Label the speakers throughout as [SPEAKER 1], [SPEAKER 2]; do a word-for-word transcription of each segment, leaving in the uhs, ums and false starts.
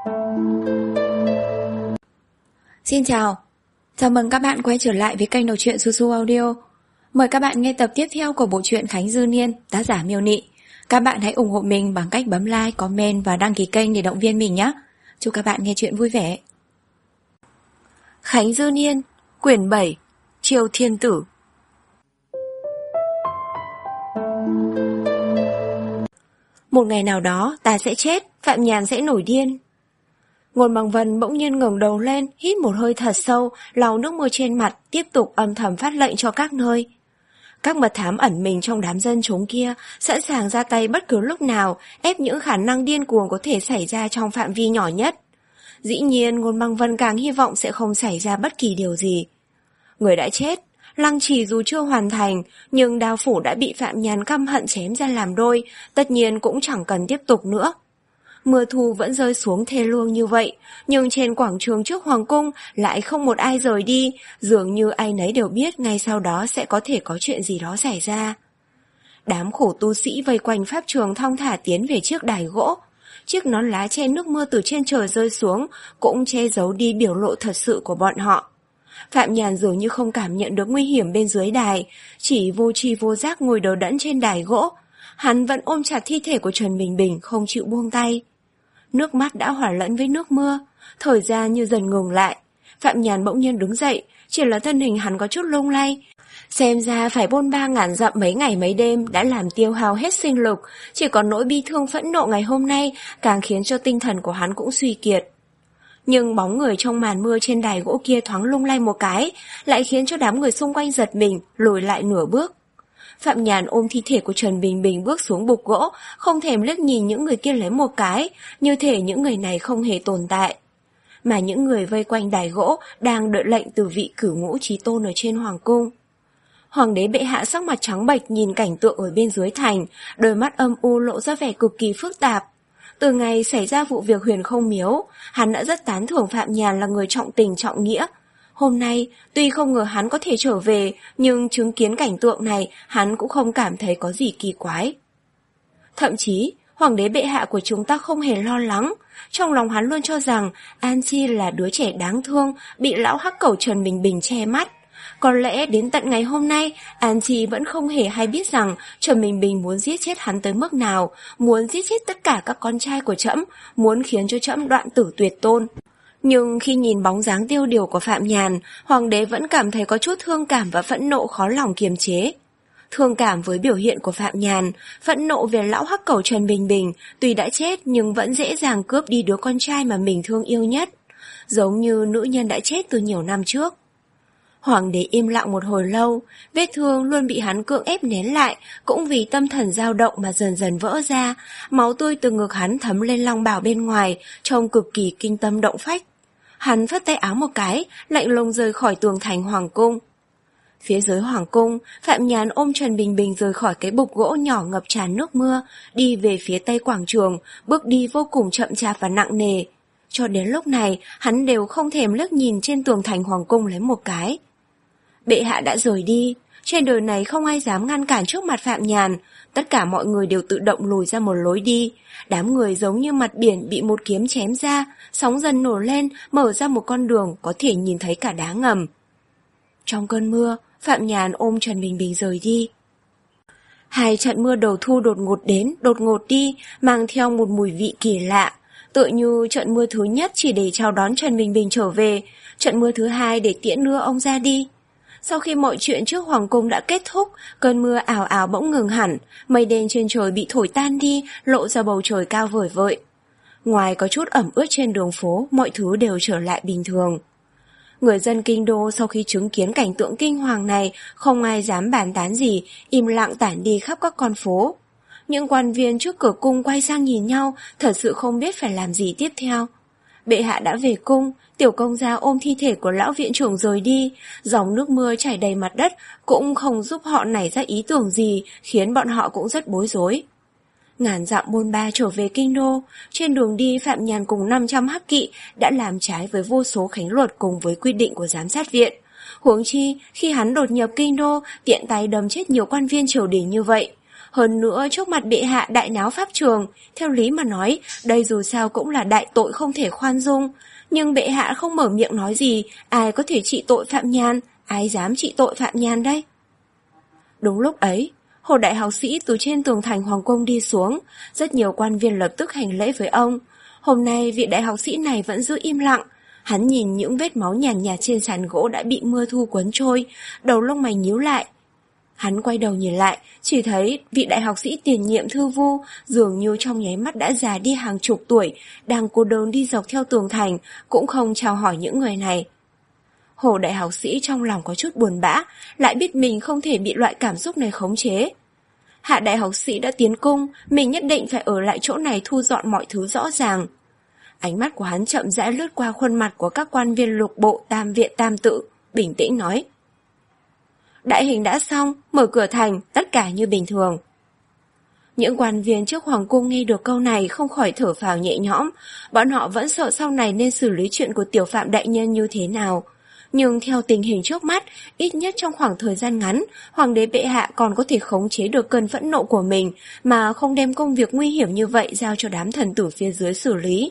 [SPEAKER 1] Xin chào, chào mừng các bạn quay trở lại với kênh đọc truyện Su Su Audio. Mời các bạn nghe tập tiếp theo của bộ truyện Khánh Dư Niên, tác giả Miêu Nị. Các bạn hãy ủng hộ mình bằng cách bấm like, comment và đăng ký kênh để động viên mình nhé. Chúc các bạn nghe truyện vui vẻ. Khánh Dư Niên, quyển bảy, Triều Thiên Tử. Một ngày nào đó ta sẽ chết, Phạm Nhàn sẽ nổi điên. Ngôn Bằng Vân bỗng nhiên ngẩng đầu lên, hít một hơi thật sâu, lau nước mưa trên mặt, tiếp tục âm thầm phát lệnh cho các nơi. Các mật thám ẩn mình trong đám dân chúng kia, sẵn sàng ra tay bất cứ lúc nào, ép những khả năng điên cuồng có thể xảy ra trong phạm vi nhỏ nhất. Dĩ nhiên, Ngôn Bằng Vân càng hy vọng sẽ không xảy ra bất kỳ điều gì. Người đã chết, lăng trì dù chưa hoàn thành, nhưng đao phủ đã bị Phạm Nhàn căm hận chém ra làm đôi, tất nhiên cũng chẳng cần tiếp tục nữa. Mưa thu vẫn rơi xuống thê lương như vậy, nhưng trên quảng trường trước Hoàng cung lại không một ai rời đi, dường như ai nấy đều biết ngay sau đó sẽ có thể có chuyện gì đó xảy ra. Đám khổ tu sĩ vây quanh pháp trường thong thả tiến về chiếc đài gỗ. Chiếc nón lá che nước mưa từ trên trời rơi xuống cũng che giấu đi biểu lộ thật sự của bọn họ. Phạm Nhàn dường như không cảm nhận được nguy hiểm bên dưới đài, chỉ vô tri vô giác ngồi đờ đẫn trên đài gỗ. Hắn vẫn ôm chặt thi thể của Trần Bình Bình, không chịu buông tay. Nước mắt đã hòa lẫn với nước mưa, thời gian như dần ngừng lại. Phạm Nhàn bỗng nhiên đứng dậy, chỉ là thân hình hắn có chút lung lay. Xem ra phải bôn ba ngàn dặm mấy ngày mấy đêm đã làm tiêu hao hết sinh lực, chỉ còn nỗi bi thương phẫn nộ ngày hôm nay càng khiến cho tinh thần của hắn cũng suy kiệt. Nhưng bóng người trong màn mưa trên đài gỗ kia thoáng lung lay một cái, lại khiến cho đám người xung quanh giật mình, lùi lại nửa bước. Phạm Nhàn ôm thi thể của Trần Bình Bình bước xuống bục gỗ, không thèm liếc nhìn những người kia lấy một cái, như thể những người này không hề tồn tại. Mà những người vây quanh đài gỗ đang đợi lệnh từ vị cửu ngũ chí tôn ở trên hoàng cung. Hoàng đế bệ hạ sắc mặt trắng bệch nhìn cảnh tượng ở bên dưới thành, đôi mắt âm u lộ ra vẻ cực kỳ phức tạp. Từ ngày xảy ra vụ việc Huyền Không Miếu, hắn đã rất tán thưởng Phạm Nhàn là người trọng tình trọng nghĩa. Hôm nay, tuy không ngờ hắn có thể trở về, nhưng chứng kiến cảnh tượng này, hắn cũng không cảm thấy có gì kỳ quái. Thậm chí, Hoàng đế bệ hạ của chúng ta không hề lo lắng. Trong lòng hắn luôn cho rằng An Chi là đứa trẻ đáng thương, bị lão hắc cẩu Trần Bình Bình che mắt. Có lẽ đến tận ngày hôm nay, An Chi vẫn không hề hay biết rằng Trần Bình Bình muốn giết chết hắn tới mức nào, muốn giết chết tất cả các con trai của trẫm, muốn khiến cho trẫm đoạn tử tuyệt tôn. Nhưng khi nhìn bóng dáng tiêu điều của Phạm Nhàn, Hoàng đế vẫn cảm thấy có chút thương cảm và phẫn nộ khó lòng kiềm chế. Thương cảm với biểu hiện của Phạm Nhàn, phẫn nộ về lão hắc cẩu Trần Bình Bình, tuy đã chết nhưng vẫn dễ dàng cướp đi đứa con trai mà mình thương yêu nhất, giống như nữ nhân đã chết từ nhiều năm trước. Hoàng đế im lặng một hồi lâu, vết thương luôn bị hắn cưỡng ép nén lại, cũng vì tâm thần dao động mà dần dần vỡ ra, máu tươi từ ngực hắn thấm lên long bào bên ngoài, trông cực kỳ kinh tâm động phách. Hắn phất tay áo một cái, lạnh lùng rời khỏi tường thành hoàng cung. Phía dưới hoàng cung, Phạm Nhàn ôm Trần Bình Bình rời khỏi cái bục gỗ nhỏ ngập tràn nước mưa, đi về phía tây quảng trường, bước đi vô cùng chậm chạp và nặng nề. Cho đến lúc này, hắn đều không thèm liếc nhìn trên tường thành hoàng cung lấy một cái. Bệ hạ đã rời đi, trên đời này không ai dám ngăn cản trước mặt Phạm Nhàn, tất cả mọi người đều tự động lùi ra một lối đi. Đám người giống như mặt biển bị một kiếm chém ra, sóng dần nổi lên, mở ra một con đường có thể nhìn thấy cả đá ngầm. Trong cơn mưa, Phạm Nhàn ôm Trần Bình Bình rời đi. Hai trận mưa đầu thu đột ngột đến, đột ngột đi, mang theo một mùi vị kỳ lạ. Tựa như trận mưa thứ nhất chỉ để chào đón Trần Bình Bình trở về, trận mưa thứ hai để tiễn đưa ông ra đi. Sau khi mọi chuyện trước hoàng cung đã kết thúc, cơn mưa ảo ảo bỗng ngừng hẳn, mây đen trên trời bị thổi tan đi, lộ ra bầu trời cao vời vợi. Ngoài có chút ẩm ướt trên đường phố, mọi thứ đều trở lại bình thường. Người dân kinh đô sau khi chứng kiến cảnh tượng kinh hoàng này, không ai dám bàn tán gì, im lặng tản đi khắp các con phố. Những quan viên trước cửa cung quay sang nhìn nhau, thật sự không biết phải làm gì tiếp theo. Bệ hạ đã về cung, tiểu công gia ôm thi thể của lão viện trưởng rời đi, dòng nước mưa chảy đầy mặt đất cũng không giúp họ nảy ra ý tưởng gì, khiến bọn họ cũng rất bối rối. Ngàn dặm bôn ba trở về kinh đô, trên đường đi Phạm Nhàn cùng năm trăm hắc kỵ đã làm trái với vô số khánh luật cùng với quy định của giám sát viện. Huống chi, khi hắn đột nhập kinh đô, tiện tay đâm chết nhiều quan viên triều đình như vậy, Hơn nữa trước mặt bệ hạ đại náo pháp trường, theo lý mà nói, đây dù sao cũng là đại tội không thể khoan dung. Nhưng bệ hạ không mở miệng nói gì, ai có thể trị tội Phạm Nhan, ai dám trị tội Phạm Nhan đây? Đúng lúc ấy, Hồ đại học sĩ từ trên tường thành hoàng cung đi xuống, rất nhiều quan viên lập tức hành lễ với ông. Hôm nay vị đại học sĩ này vẫn giữ im lặng. Hắn nhìn những vết máu nhàn nhạt trên sàn gỗ đã bị mưa thu cuốn trôi, đầu lông mày nhíu lại. Hắn quay đầu nhìn lại, chỉ thấy vị đại học sĩ tiền nhiệm Thư Vu dường như trong nháy mắt đã già đi hàng chục tuổi, đang cô đơn đi dọc theo tường thành, cũng không chào hỏi những người này. Hồ đại học sĩ trong lòng có chút buồn bã, lại biết mình không thể bị loại cảm xúc này khống chế. Hạ đại học sĩ đã tiến cung, mình nhất định phải ở lại chỗ này thu dọn mọi thứ rõ ràng. Ánh mắt của hắn chậm rãi lướt qua khuôn mặt của các quan viên lục bộ tam viện tam tự, bình tĩnh nói. Đại hình đã xong, mở cửa thành, tất cả như bình thường. Những quan viên trước hoàng cung nghe được câu này không khỏi thở phào nhẹ nhõm, bọn họ vẫn sợ sau này nên xử lý chuyện của tiểu Phạm đại nhân như thế nào. Nhưng theo tình hình trước mắt, ít nhất trong khoảng thời gian ngắn, hoàng đế bệ hạ còn có thể khống chế được cơn phẫn nộ của mình mà không đem công việc nguy hiểm như vậy giao cho đám thần tử phía dưới xử lý.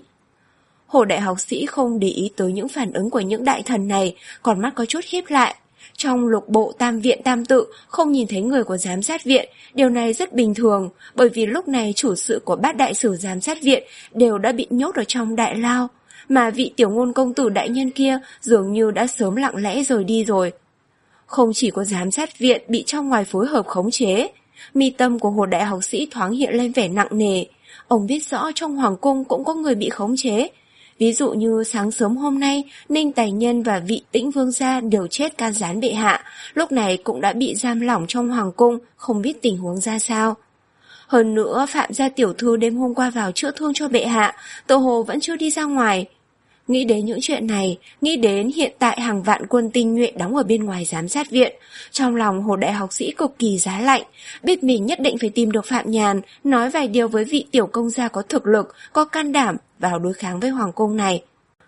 [SPEAKER 1] Hồ đại học sĩ không để ý tới những phản ứng của những đại thần này, còn mắt có chút híp lại. Trong lục bộ tam viện tam tự không nhìn thấy người của giám sát viện, điều này rất bình thường, bởi vì lúc này chủ sự của bát đại sử giám sát viện đều đã bị nhốt ở trong đại lao, mà vị tiểu ngôn công tử đại nhân kia dường như đã sớm lặng lẽ rời đi rồi. Không chỉ có giám sát viện bị trong ngoài phối hợp khống chế, mi tâm của Hồ đại học sĩ thoáng hiện lên vẻ nặng nề. Ông biết rõ trong hoàng cung cũng có người bị khống chế. Ví dụ như sáng sớm hôm nay, Ninh Tài Nhân và vị Tĩnh Vương gia đều chết can gián bệ hạ, lúc này cũng đã bị giam lỏng trong hoàng cung, không biết tình huống ra sao. Hơn nữa, Phạm gia tiểu thư đêm hôm qua vào chữa thương cho bệ hạ, tự hồ vẫn chưa đi ra ngoài. Nghĩ đến những chuyện này, nghĩ đến hiện tại hàng vạn quân tinh nhuệ đóng ở bên ngoài giám sát viện, trong lòng Hồ đại học sĩ cực kỳ giá lạnh, biết mình nhất định phải tìm được Phạm Nhàn, nói vài điều với vị tiểu công gia có thực lực, có can đảm vào đối kháng với hoàng cung này.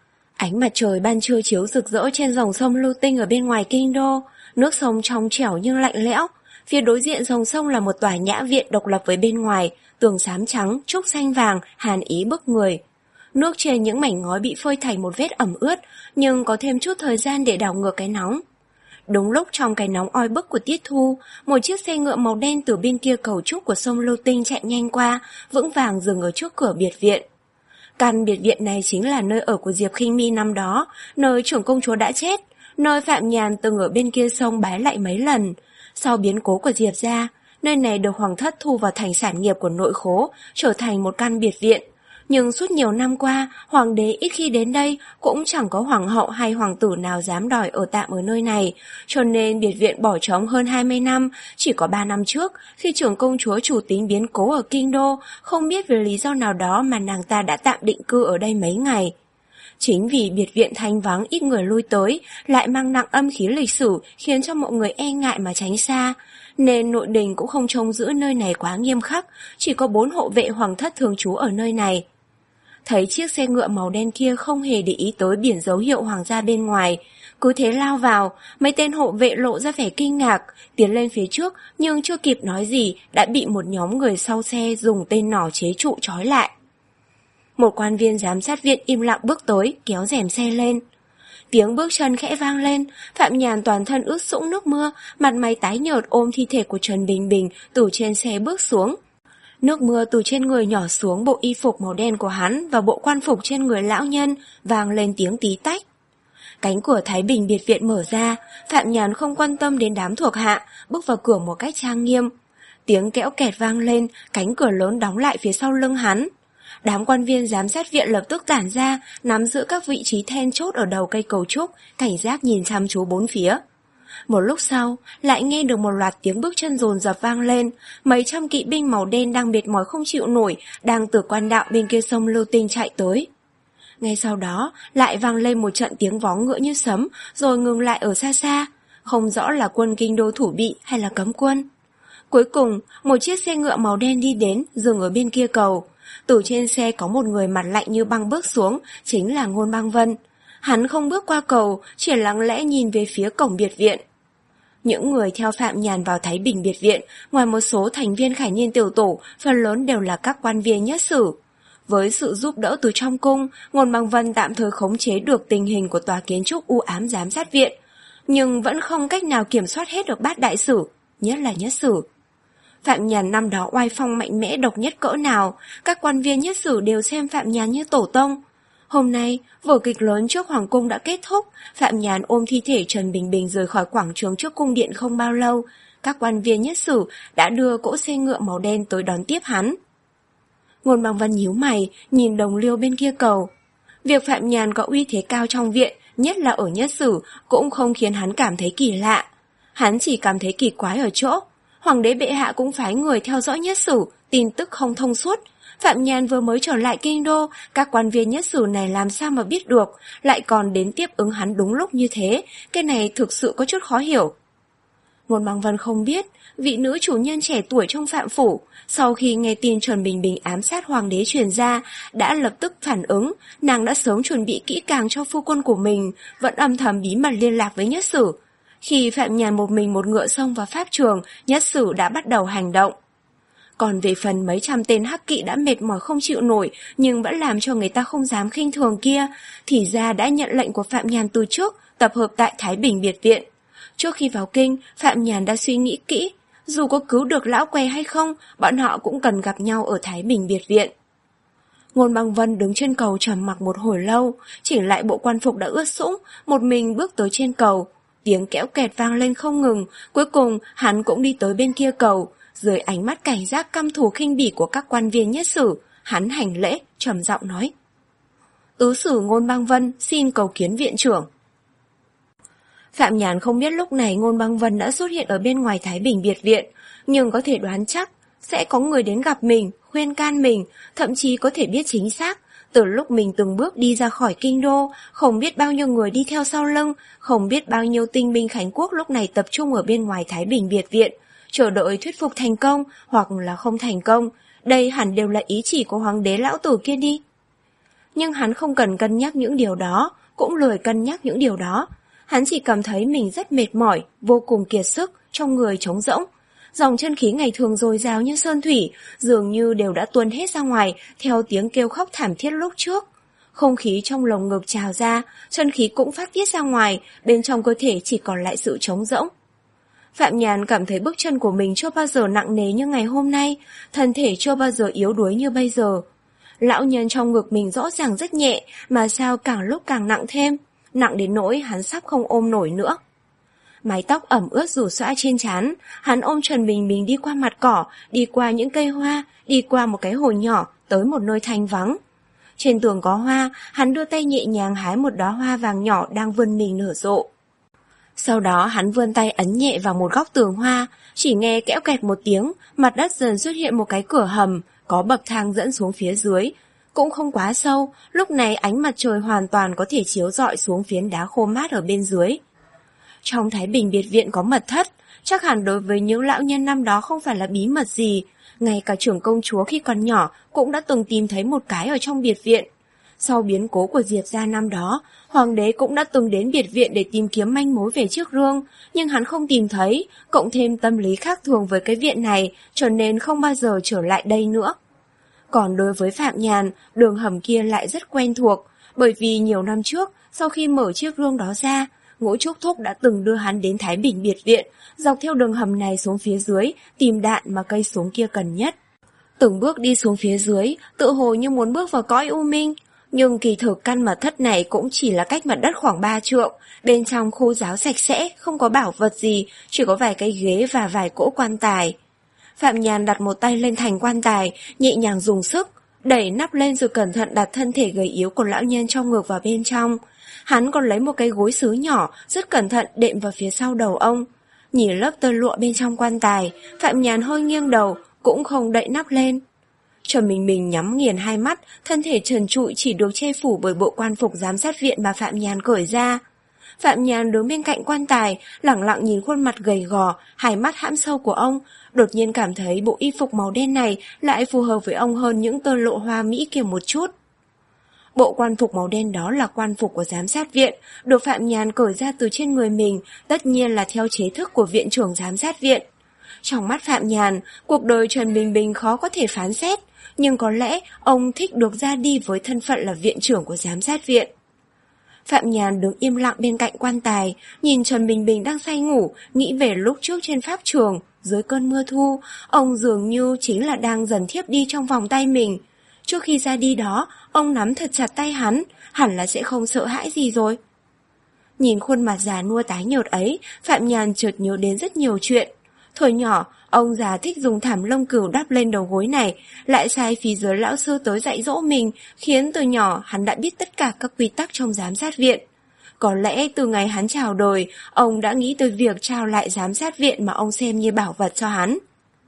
[SPEAKER 1] Ánh mặt trời ban trưa chiếu rực rỡ trên dòng sông Lưu Tinh ở bên ngoài kinh đô, nước sông trong trẻo nhưng lạnh lẽo. Phía đối diện dòng sông là một tòa nhã viện độc lập với bên ngoài, tường xám trắng, trúc xanh vàng, hàn ý bức người. Nước trên những mảnh ngói bị phơi thành một vết ẩm ướt, nhưng có thêm chút thời gian để đảo ngược cái nóng. Đúng lúc trong cái nóng oi bức của tiết thu, một chiếc xe ngựa màu đen từ bên kia cầu trúc của sông Lưu Tinh chạy nhanh qua, vững vàng dừng ở trước cửa biệt viện. Căn biệt viện này chính là nơi ở của Diệp Khinh Mi năm đó, nơi trưởng công chúa đã chết, nơi Phạm Nhàn từng ở bên kia sông bái lại mấy lần. Sau biến cố của Diệp gia, nơi này được hoàng thất thu vào thành sản nghiệp của nội khố, trở thành một căn biệt viện. Nhưng suốt nhiều năm qua, hoàng đế ít khi đến đây, cũng chẳng có hoàng hậu hay hoàng tử nào dám đòi ở tạm ở nơi này, cho nên biệt viện bỏ trống hơn hai mươi năm, chỉ có ba năm trước, khi trưởng công chúa chủ tính biến cố ở kinh đô, không biết vì lý do nào đó mà nàng ta đã tạm định cư ở đây mấy ngày. Chính vì biệt viện thanh vắng ít người lui tới, lại mang nặng âm khí lịch sử khiến cho mọi người e ngại mà tránh xa, nên nội đình cũng không trông giữ nơi này quá nghiêm khắc, chỉ có bốn hộ vệ hoàng thất thường trú ở nơi này. Thấy chiếc xe ngựa màu đen kia không hề để ý tới biển dấu hiệu hoàng gia bên ngoài, cứ thế lao vào, mấy tên hộ vệ lộ ra vẻ kinh ngạc, tiến lên phía trước nhưng chưa kịp nói gì đã bị một nhóm người sau xe dùng tên nỏ chế trụ trói lại. Một quan viên giám sát viện im lặng bước tới, kéo rèm xe lên. Tiếng bước chân khẽ vang lên, Phạm Nhàn toàn thân ướt sũng nước mưa, mặt mày tái nhợt ôm thi thể của Trần Bình Bình từ trên xe bước xuống. Nước mưa từ trên người nhỏ xuống bộ y phục màu đen của hắn và bộ quan phục trên người lão nhân, vang lên tiếng tí tách. Cánh cửa Thái Bình biệt viện mở ra, Phạm Nhàn không quan tâm đến đám thuộc hạ, bước vào cửa một cách trang nghiêm. Tiếng kẽo kẹt vang lên, cánh cửa lớn đóng lại phía sau lưng hắn. Đám quan viên giám sát viện lập tức tản ra, nắm giữ các vị trí then chốt ở đầu cây cầu trúc, cảnh giác nhìn chăm chú bốn phía. Một lúc sau, lại nghe được một loạt tiếng bước chân dồn dập vang lên, mấy trăm kỵ binh màu đen đang mệt mỏi không chịu nổi, đang từ quan đạo bên kia sông Lưu Tinh chạy tới. Ngay sau đó, lại vang lên một trận tiếng vó ngựa như sấm, rồi ngừng lại ở xa xa, không rõ là quân kinh đô thủ bị hay là cấm quân. Cuối cùng, một chiếc xe ngựa màu đen đi đến, dừng ở bên kia cầu. Từ trên xe có một người mặt lạnh như băng bước xuống, chính là Ngôn Băng Vân. Hắn không bước qua cầu, chỉ lặng lẽ nhìn về phía cổng biệt viện. Những người theo Phạm Nhàn vào Thái Bình biệt viện, ngoài một số thành viên Khải Niên tiểu tổ, phần lớn đều là các quan viên nhất sử. Với sự giúp đỡ từ trong cung, Ngôn Băng Vân tạm thời khống chế được tình hình của tòa kiến trúc u ám giám sát viện, nhưng vẫn không cách nào kiểm soát hết được bát đại sử, nhất là nhất sử. Phạm Nhàn năm đó oai phong mạnh mẽ độc nhất cỡ nào, các quan viên nhất sử đều xem Phạm Nhàn như tổ tông. Hôm nay, vở kịch lớn trước Hoàng cung đã kết thúc, Phạm Nhàn ôm thi thể Trần Bình Bình rời khỏi quảng trường trước cung điện không bao lâu, các quan viên nhất sử đã đưa cỗ xe ngựa màu đen tới đón tiếp hắn. Ngôn Băng Vân nhíu mày, nhìn đồng liêu bên kia cầu. Việc Phạm Nhàn có uy thế cao trong viện, nhất là ở nhất sử, cũng không khiến hắn cảm thấy kỳ lạ. Hắn chỉ cảm thấy kỳ quái ở chỗ, Hoàng đế bệ hạ cũng phái người theo dõi nhất sử, tin tức không thông suốt. Phạm Nhàn vừa mới trở lại kinh đô, các quan viên nhất sử này làm sao mà biết được, lại còn đến tiếp ứng hắn đúng lúc như thế, cái này thực sự có chút khó hiểu. Ngôn Băng Vân không biết, vị nữ chủ nhân trẻ tuổi trong Phạm phủ, sau khi nghe tin Trần Bình Bình ám sát hoàng đế truyền ra, đã lập tức phản ứng, nàng đã sớm chuẩn bị kỹ càng cho phu quân của mình, vẫn âm thầm bí mật liên lạc với nhất sử. Khi Phạm Nhàn một mình một ngựa xông vào pháp trường, nhất sử đã bắt đầu hành động. Còn về phần mấy trăm tên hắc kỵ đã mệt mỏi không chịu nổi nhưng vẫn làm cho người ta không dám khinh thường kia, thì ra đã nhận lệnh của Phạm Nhàn từ trước, tập hợp tại Thái Bình biệt viện. Trước khi vào kinh, Phạm Nhàn đã suy nghĩ kỹ, dù có cứu được lão què hay không, bọn họ cũng cần gặp nhau ở Thái Bình biệt viện. Ngôn Băng Vân đứng trên cầu trầm mặc một hồi lâu, chỉnh lại bộ quan phục đã ướt sũng, một mình bước tới trên cầu. Tiếng kéo kẹt vang lên không ngừng, cuối cùng hắn cũng đi tới bên kia cầu. Dưới ánh mắt cảnh giác căm thù khinh bỉ của các quan viên nhất sử, hắn hành lễ, trầm giọng nói: Tứ sử Ngôn Băng Vân xin cầu kiến viện trưởng. Phạm Nhàn không biết lúc này Ngôn Băng Vân đã xuất hiện ở bên ngoài Thái Bình biệt viện, nhưng có thể đoán chắc sẽ có người đến gặp mình, khuyên can mình, thậm chí có thể biết chính xác. Từ lúc mình từng bước đi ra khỏi kinh đô, không biết bao nhiêu người đi theo sau lưng, không biết bao nhiêu tinh binh Khánh Quốc lúc này tập trung ở bên ngoài Thái Bình biệt viện, chờ đợi thuyết phục thành công hoặc là không thành công. Đây hẳn đều là ý chỉ của hoàng đế lão tử kia đi. Nhưng hắn không cần cân nhắc những điều đó, cũng lười cân nhắc những điều đó. Hắn chỉ cảm thấy mình rất mệt mỏi, vô cùng kiệt sức, trong người trống rỗng. Dòng chân khí ngày thường dồi dào như sơn thủy, dường như đều đã tuôn hết ra ngoài theo tiếng kêu khóc thảm thiết lúc trước. Không khí trong lồng ngực trào ra, chân khí cũng phát tiết ra ngoài, bên trong cơ thể chỉ còn lại sự trống rỗng. Phạm Nhàn cảm thấy bước chân của mình chưa bao giờ nặng nề như ngày hôm nay, thân thể chưa bao giờ yếu đuối như bây giờ. Lão nhân trong ngực mình rõ ràng rất nhẹ, mà sao càng lúc càng nặng thêm, nặng đến nỗi hắn sắp không ôm nổi nữa. Mái tóc ẩm ướt rủ xõa trên trán, hắn ôm Trần Bình Bình đi qua mặt cỏ, đi qua những cây hoa, đi qua một cái hồ nhỏ, tới một nơi thanh vắng. Trên tường có hoa, hắn đưa tay nhẹ nhàng hái một đóa hoa vàng nhỏ đang vươn mình nở rộ. Sau đó hắn vươn tay ấn nhẹ vào một góc tường hoa, chỉ nghe kẽo kẹt một tiếng, mặt đất dần xuất hiện một cái cửa hầm, có bậc thang dẫn xuống phía dưới. Cũng không quá sâu, lúc này ánh mặt trời hoàn toàn có thể chiếu rọi xuống phiến đá khô mát ở bên dưới. Trong Thái Bình biệt viện có mật thất, chắc hẳn đối với những lão nhân năm đó không phải là bí mật gì. Ngay cả trưởng công chúa khi còn nhỏ cũng đã từng tìm thấy một cái ở trong biệt viện. Sau biến cố của Diệp gia năm đó, hoàng đế cũng đã từng đến biệt viện để tìm kiếm manh mối về chiếc rương, nhưng hắn không tìm thấy, cộng thêm tâm lý khác thường với cái viện này, cho nên không bao giờ trở lại đây nữa. Còn đối với Phạm Nhàn, đường hầm kia lại rất quen thuộc, bởi vì nhiều năm trước, sau khi mở chiếc rương đó ra, Ngũ Trúc Thúc đã từng đưa hắn đến Thái Bình biệt viện, dọc theo đường hầm này xuống phía dưới, tìm đạn mà cây súng kia cần nhất. Từng bước đi xuống phía dưới, tự hồ như muốn bước vào cõi u minh, nhưng kỳ thực căn mật thất này cũng chỉ là cách mặt đất khoảng ba trượng, bên trong khô ráo sạch sẽ, không có bảo vật gì, chỉ có vài cái ghế và vài cỗ quan tài. Phạm Nhàn đặt một tay lên thành quan tài, nhẹ nhàng dùng sức, đẩy nắp lên rồi cẩn thận đặt thân thể gầy yếu của lão nhân trong ngực vào bên trong. Hắn còn lấy một cái gối sứ nhỏ, rất cẩn thận đệm vào phía sau đầu ông. Nhìn lớp tơ lụa bên trong quan tài, Phạm Nhàn hơi nghiêng đầu, cũng không đậy nắp lên. Trầm Bình Bình nhắm nghiền hai mắt, thân thể trần trụi chỉ được che phủ bởi bộ quan phục giám sát viện mà Phạm Nhàn cởi ra. Phạm Nhàn đứng bên cạnh quan tài, lẳng lặng nhìn khuôn mặt gầy gò, hai mắt hãm sâu của ông, đột nhiên cảm thấy bộ y phục màu đen này lại phù hợp với ông hơn những tơ lụa hoa mỹ kia một chút. Bộ quan phục màu đen đó là quan phục của giám sát viện, được Phạm Nhàn cởi ra từ trên người mình, tất nhiên là theo chế thức của viện trưởng giám sát viện. Trong mắt Phạm Nhàn, cuộc đời Trần Bình Bình khó có thể phán xét, nhưng có lẽ ông thích được ra đi với thân phận là viện trưởng của giám sát viện. Phạm Nhàn đứng im lặng bên cạnh quan tài, nhìn Trần Bình Bình đang say ngủ, nghĩ về lúc trước trên pháp trường, dưới cơn mưa thu, ông dường như chính là đang dần thiếp đi trong vòng tay mình. Trước khi ra đi đó, ông nắm thật chặt tay hắn, hẳn là sẽ không sợ hãi gì rồi. Nhìn khuôn mặt già nua tái nhợt ấy, Phạm Nhàn chợt nhớ đến rất nhiều chuyện. Thời nhỏ, ông già thích dùng thảm lông cừu đắp lên đầu gối này, lại sai phí giới lão sư tới dạy dỗ mình, khiến từ nhỏ hắn đã biết tất cả các quy tắc trong giám sát viện. Có lẽ từ ngày hắn chào đời, ông đã nghĩ tới việc trao lại giám sát viện mà ông xem như bảo vật cho hắn.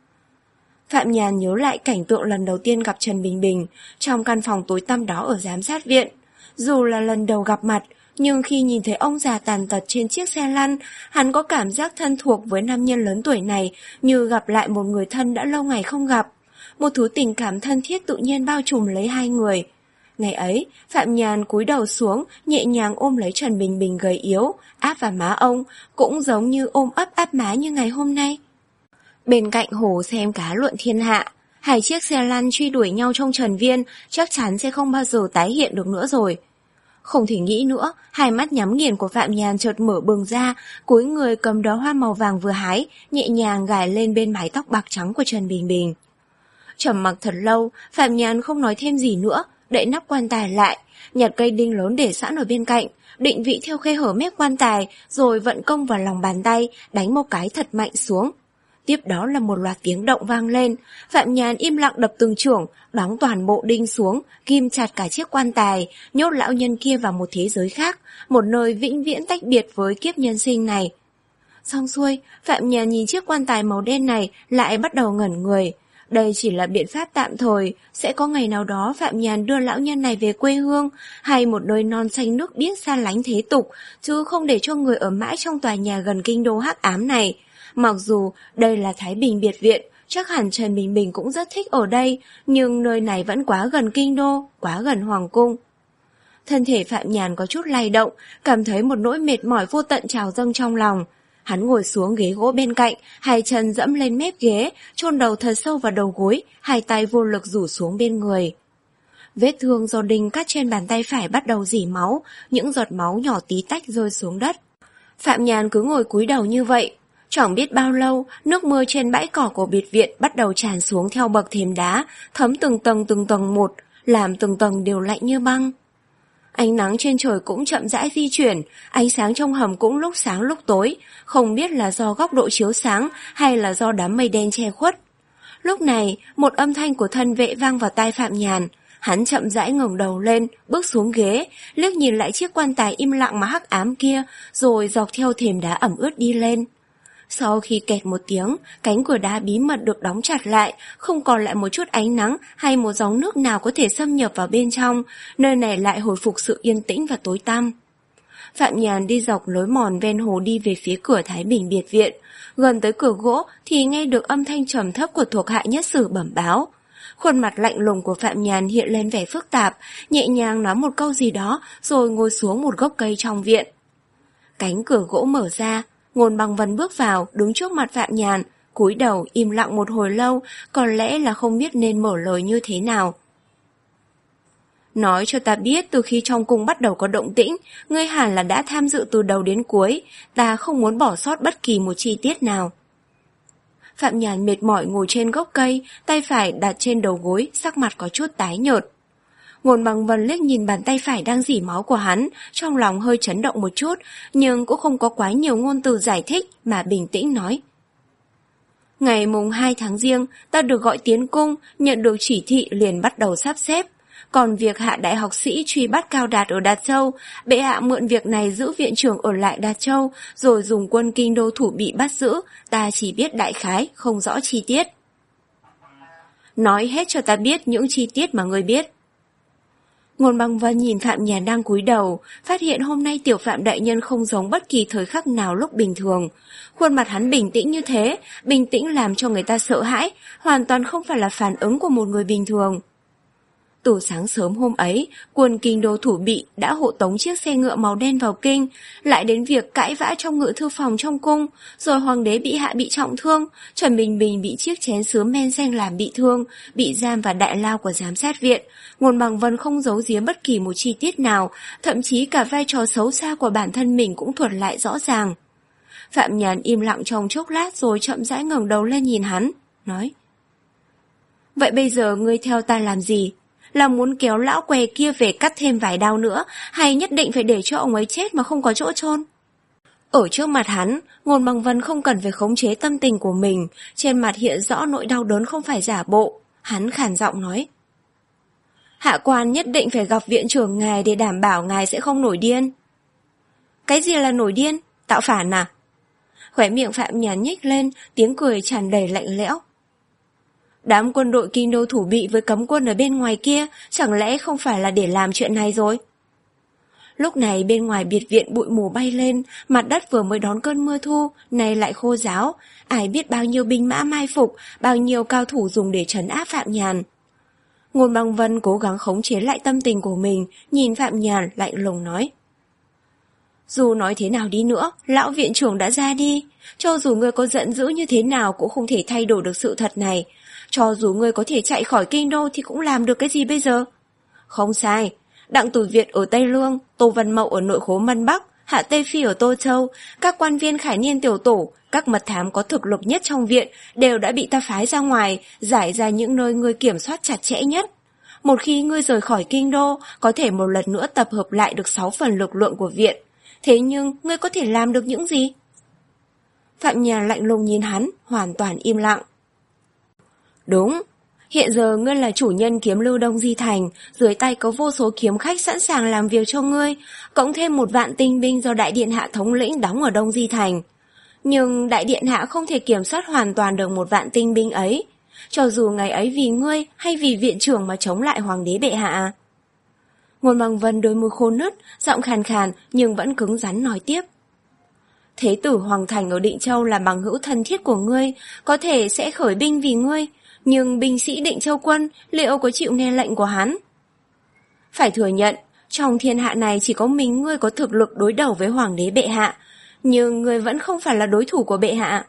[SPEAKER 1] Phạm Nhàn nhớ lại cảnh tượng lần đầu tiên gặp Trần Bình Bình, trong căn phòng tối tăm đó ở giám sát viện. Dù là lần đầu gặp mặt, nhưng khi nhìn thấy ông già tàn tật trên chiếc xe lăn, hắn có cảm giác thân thuộc với nam nhân lớn tuổi này, như gặp lại một người thân đã lâu ngày không gặp. Một thứ tình cảm thân thiết tự nhiên bao trùm lấy hai người. Ngày ấy, Phạm Nhàn cúi đầu xuống, nhẹ nhàng ôm lấy Trần Bình Bình gầy yếu, áp vào má ông, cũng giống như ôm ấp áp má như ngày hôm nay. Bên cạnh hồ xem cá luận thiên hạ, hai chiếc xe lăn truy đuổi nhau trong Trần Viên chắc chắn sẽ không bao giờ tái hiện được nữa rồi. Không thể nghĩ nữa, hai mắt nhắm nghiền của Phạm Nhàn chợt mở bừng ra, cúi người cầm đóa hoa màu vàng vừa hái, nhẹ nhàng gài lên bên mái tóc bạc trắng của Trần Bình Bình. Trầm mặc thật lâu, Phạm Nhàn không nói thêm gì nữa, đậy nắp quan tài lại, nhặt cây đinh lớn để sẵn ở bên cạnh, định vị theo khe hở mép quan tài, rồi vận công vào lòng bàn tay, đánh một cái thật mạnh xuống. Tiếp đó là một loạt tiếng động vang lên, Phạm Nhàn im lặng đập từng chưởng, đóng toàn bộ đinh xuống, ghim chặt cả chiếc quan tài, nhốt lão nhân kia vào một thế giới khác, một nơi vĩnh viễn tách biệt với kiếp nhân sinh này. Xong xuôi, Phạm Nhàn nhìn chiếc quan tài màu đen này lại bắt đầu ngẩn người. Đây chỉ là biện pháp tạm thời, sẽ có ngày nào đó Phạm Nhàn đưa lão nhân này về quê hương, hay một nơi non xanh nước biếc xa lánh thế tục, chứ không để cho người ở mãi trong tòa nhà gần kinh đô hắc ám này. Mặc dù đây là Thái Bình biệt viện, chắc hẳn Trần Bình Bình cũng rất thích ở đây, nhưng nơi này vẫn quá gần kinh đô, quá gần hoàng cung. Thân thể Phạm Nhàn có chút lay động, cảm thấy một nỗi mệt mỏi vô tận trào dâng trong lòng. Hắn ngồi xuống ghế gỗ bên cạnh, hai chân dẫm lên mép ghế, chôn đầu thật sâu vào đầu gối, hai tay vô lực rủ xuống bên người. Vết thương do đinh cắt trên bàn tay phải bắt đầu rỉ máu, những giọt máu nhỏ tí tách rơi xuống đất. Phạm Nhàn cứ ngồi cúi đầu như vậy. Chẳng biết bao lâu, nước mưa trên bãi cỏ của biệt viện bắt đầu tràn xuống theo bậc thềm đá, thấm từng tầng từng tầng một, làm từng tầng đều lạnh như băng. Ánh nắng trên trời cũng chậm rãi di chuyển, ánh sáng trong hầm cũng lúc sáng lúc tối, không biết là do góc độ chiếu sáng hay là do đám mây đen che khuất. Lúc này, một âm thanh của thân vệ vang vào tai Phạm Nhàn. Hắn chậm rãi ngẩng đầu lên, bước xuống ghế, liếc nhìn lại chiếc quan tài im lặng mà hắc ám kia, rồi dọc theo thềm đá ẩm ướt đi lên. Sau khi kẹt một tiếng, cánh cửa đá bí mật được đóng chặt lại, không còn lại một chút ánh nắng hay một dòng nước nào có thể xâm nhập vào bên trong, nơi này lại hồi phục sự yên tĩnh và tối tăm. Phạm Nhàn đi dọc lối mòn ven hồ đi về phía cửa Thái Bình biệt viện. Gần tới cửa gỗ thì nghe được âm thanh trầm thấp của thuộc hạ nhất sử bẩm báo. Khuôn mặt lạnh lùng của Phạm Nhàn hiện lên vẻ phức tạp, nhẹ nhàng nói một câu gì đó rồi ngồi xuống một gốc cây trong viện. Cánh cửa gỗ mở ra, Ngôn Bằng Vân bước vào, đứng trước mặt Phạm Nhàn, cúi đầu im lặng một hồi lâu, có lẽ là không biết nên mở lời như thế nào. Nói cho ta biết từ khi trong cung bắt đầu có động tĩnh, ngươi hẳn là đã tham dự từ đầu đến cuối, ta không muốn bỏ sót bất kỳ một chi tiết nào. Phạm Nhàn mệt mỏi ngồi trên gốc cây, tay phải đặt trên đầu gối, sắc mặt có chút tái nhợt. Ngôn Bằng Vân liếc nhìn bàn tay phải đang rỉ máu của hắn, trong lòng hơi chấn động một chút, nhưng cũng không có quá nhiều ngôn từ giải thích mà bình tĩnh nói. Ngày mùng hai tháng Giêng, ta được gọi tiến cung, nhận được chỉ thị liền bắt đầu sắp xếp. Còn việc hạ đại học sĩ truy bắt Cao Đạt ở Đạt Châu, bệ hạ mượn việc này giữ viện trưởng ở lại Đạt Châu, rồi dùng quân kinh đô thủ bị bắt giữ, ta chỉ biết đại khái, không rõ chi tiết. Nói hết cho ta biết những chi tiết mà ngươi biết. Ngôn Bằng Vân nhìn Phạm Nhàn đang cúi đầu, phát hiện hôm nay tiểu Phạm đại nhân không giống bất kỳ thời khắc nào lúc bình thường. Khuôn mặt hắn bình tĩnh như thế, bình tĩnh làm cho người ta sợ hãi, hoàn toàn không phải là phản ứng của một người bình thường. Từ sáng sớm hôm ấy, quân kinh đô thủ bị đã hộ tống chiếc xe ngựa màu đen vào kinh, lại đến việc cãi vã trong ngự thư phòng trong cung, rồi hoàng đế bị hạ bị trọng thương, Trần Bình Bình bị chiếc chén sứ men xanh làm bị thương, bị giam vào đại lao của giám sát viện. Ngôn Bằng Vân không giấu giếm bất kỳ một chi tiết nào, thậm chí cả vai trò xấu xa của bản thân mình cũng thuật lại rõ ràng. Phạm Nhàn im lặng trong chốc lát rồi chậm rãi ngẩng đầu lên nhìn hắn, nói: Vậy bây giờ ngươi theo ta làm gì? Là muốn kéo lão què kia về cắt thêm vài đao nữa, hay nhất định phải để cho ông ấy chết mà không có chỗ chôn? Ở trước mặt hắn, Ngôn Bằng Vân không cần phải khống chế tâm tình của mình, trên mặt hiện rõ nỗi đau đớn không phải giả bộ. Hắn khàn giọng nói: Hạ quan nhất định phải gặp viện trưởng ngài để đảm bảo ngài sẽ không nổi điên. Cái gì là nổi điên? Tạo phản à? Khóe miệng Phạm Nhàn nhếch lên, tiếng cười tràn đầy lạnh lẽo. Đám quân đội kinh đô thủ bị với cấm quân ở bên ngoài kia chẳng lẽ không phải là để làm chuyện này rồi? Lúc này bên ngoài biệt viện bụi mù bay lên, mặt đất vừa mới đón cơn mưa thu, nay lại khô ráo, ai biết bao nhiêu binh mã mai phục, bao nhiêu cao thủ dùng để trấn áp Phạm Nhàn. Ngôn Bằng Vân cố gắng khống chế lại tâm tình của mình, nhìn Phạm Nhàn lạnh lùng nói: Dù nói thế nào đi nữa, lão viện trưởng đã ra đi, cho dù ngươi có giận dữ như thế nào cũng không thể thay đổi được sự thật này. Cho dù ngươi có thể chạy khỏi kinh đô thì cũng làm được cái gì bây giờ? Không sai, Đặng Tử Việt ở Tây Lương, Tô Văn Mậu ở nội khố Mân Bắc, Hạ Tây Phi ở Tô Châu, các quan viên khải niên tiểu tổ, các mật thám có thực lực nhất trong viện đều đã bị ta phái ra ngoài, giải ra những nơi ngươi kiểm soát chặt chẽ nhất. Một khi ngươi rời khỏi kinh đô, có thể một lần nữa tập hợp lại được sáu phần lực lượng của viện. Thế nhưng, ngươi có thể làm được những gì? Phạm Nhàn lạnh lùng nhìn hắn, hoàn toàn im lặng. Đúng, hiện giờ ngươi là chủ nhân kiếm lưu Đông Di Thành, dưới tay có vô số kiếm khách sẵn sàng làm việc cho ngươi, cộng thêm một vạn tinh binh do Đại Điện Hạ thống lĩnh đóng ở Đông Di Thành. Nhưng Đại Điện Hạ không thể kiểm soát hoàn toàn được một vạn tinh binh ấy, cho dù ngày ấy vì ngươi hay vì viện trưởng mà chống lại hoàng đế bệ hạ. Ngôn Bằng Vân đôi môi khô nứt, giọng khàn khàn nhưng vẫn cứng rắn nói tiếp. Thế tử Hoàng Thành ở Định Châu là bằng hữu thân thiết của ngươi, có thể sẽ khởi binh vì ngươi, nhưng binh sĩ Định Châu quân liệu có chịu nghe lệnh của hắn? Phải thừa nhận, trong thiên hạ này chỉ có mình ngươi có thực lực đối đầu với hoàng đế bệ hạ, nhưng ngươi vẫn không phải là đối thủ của bệ hạ.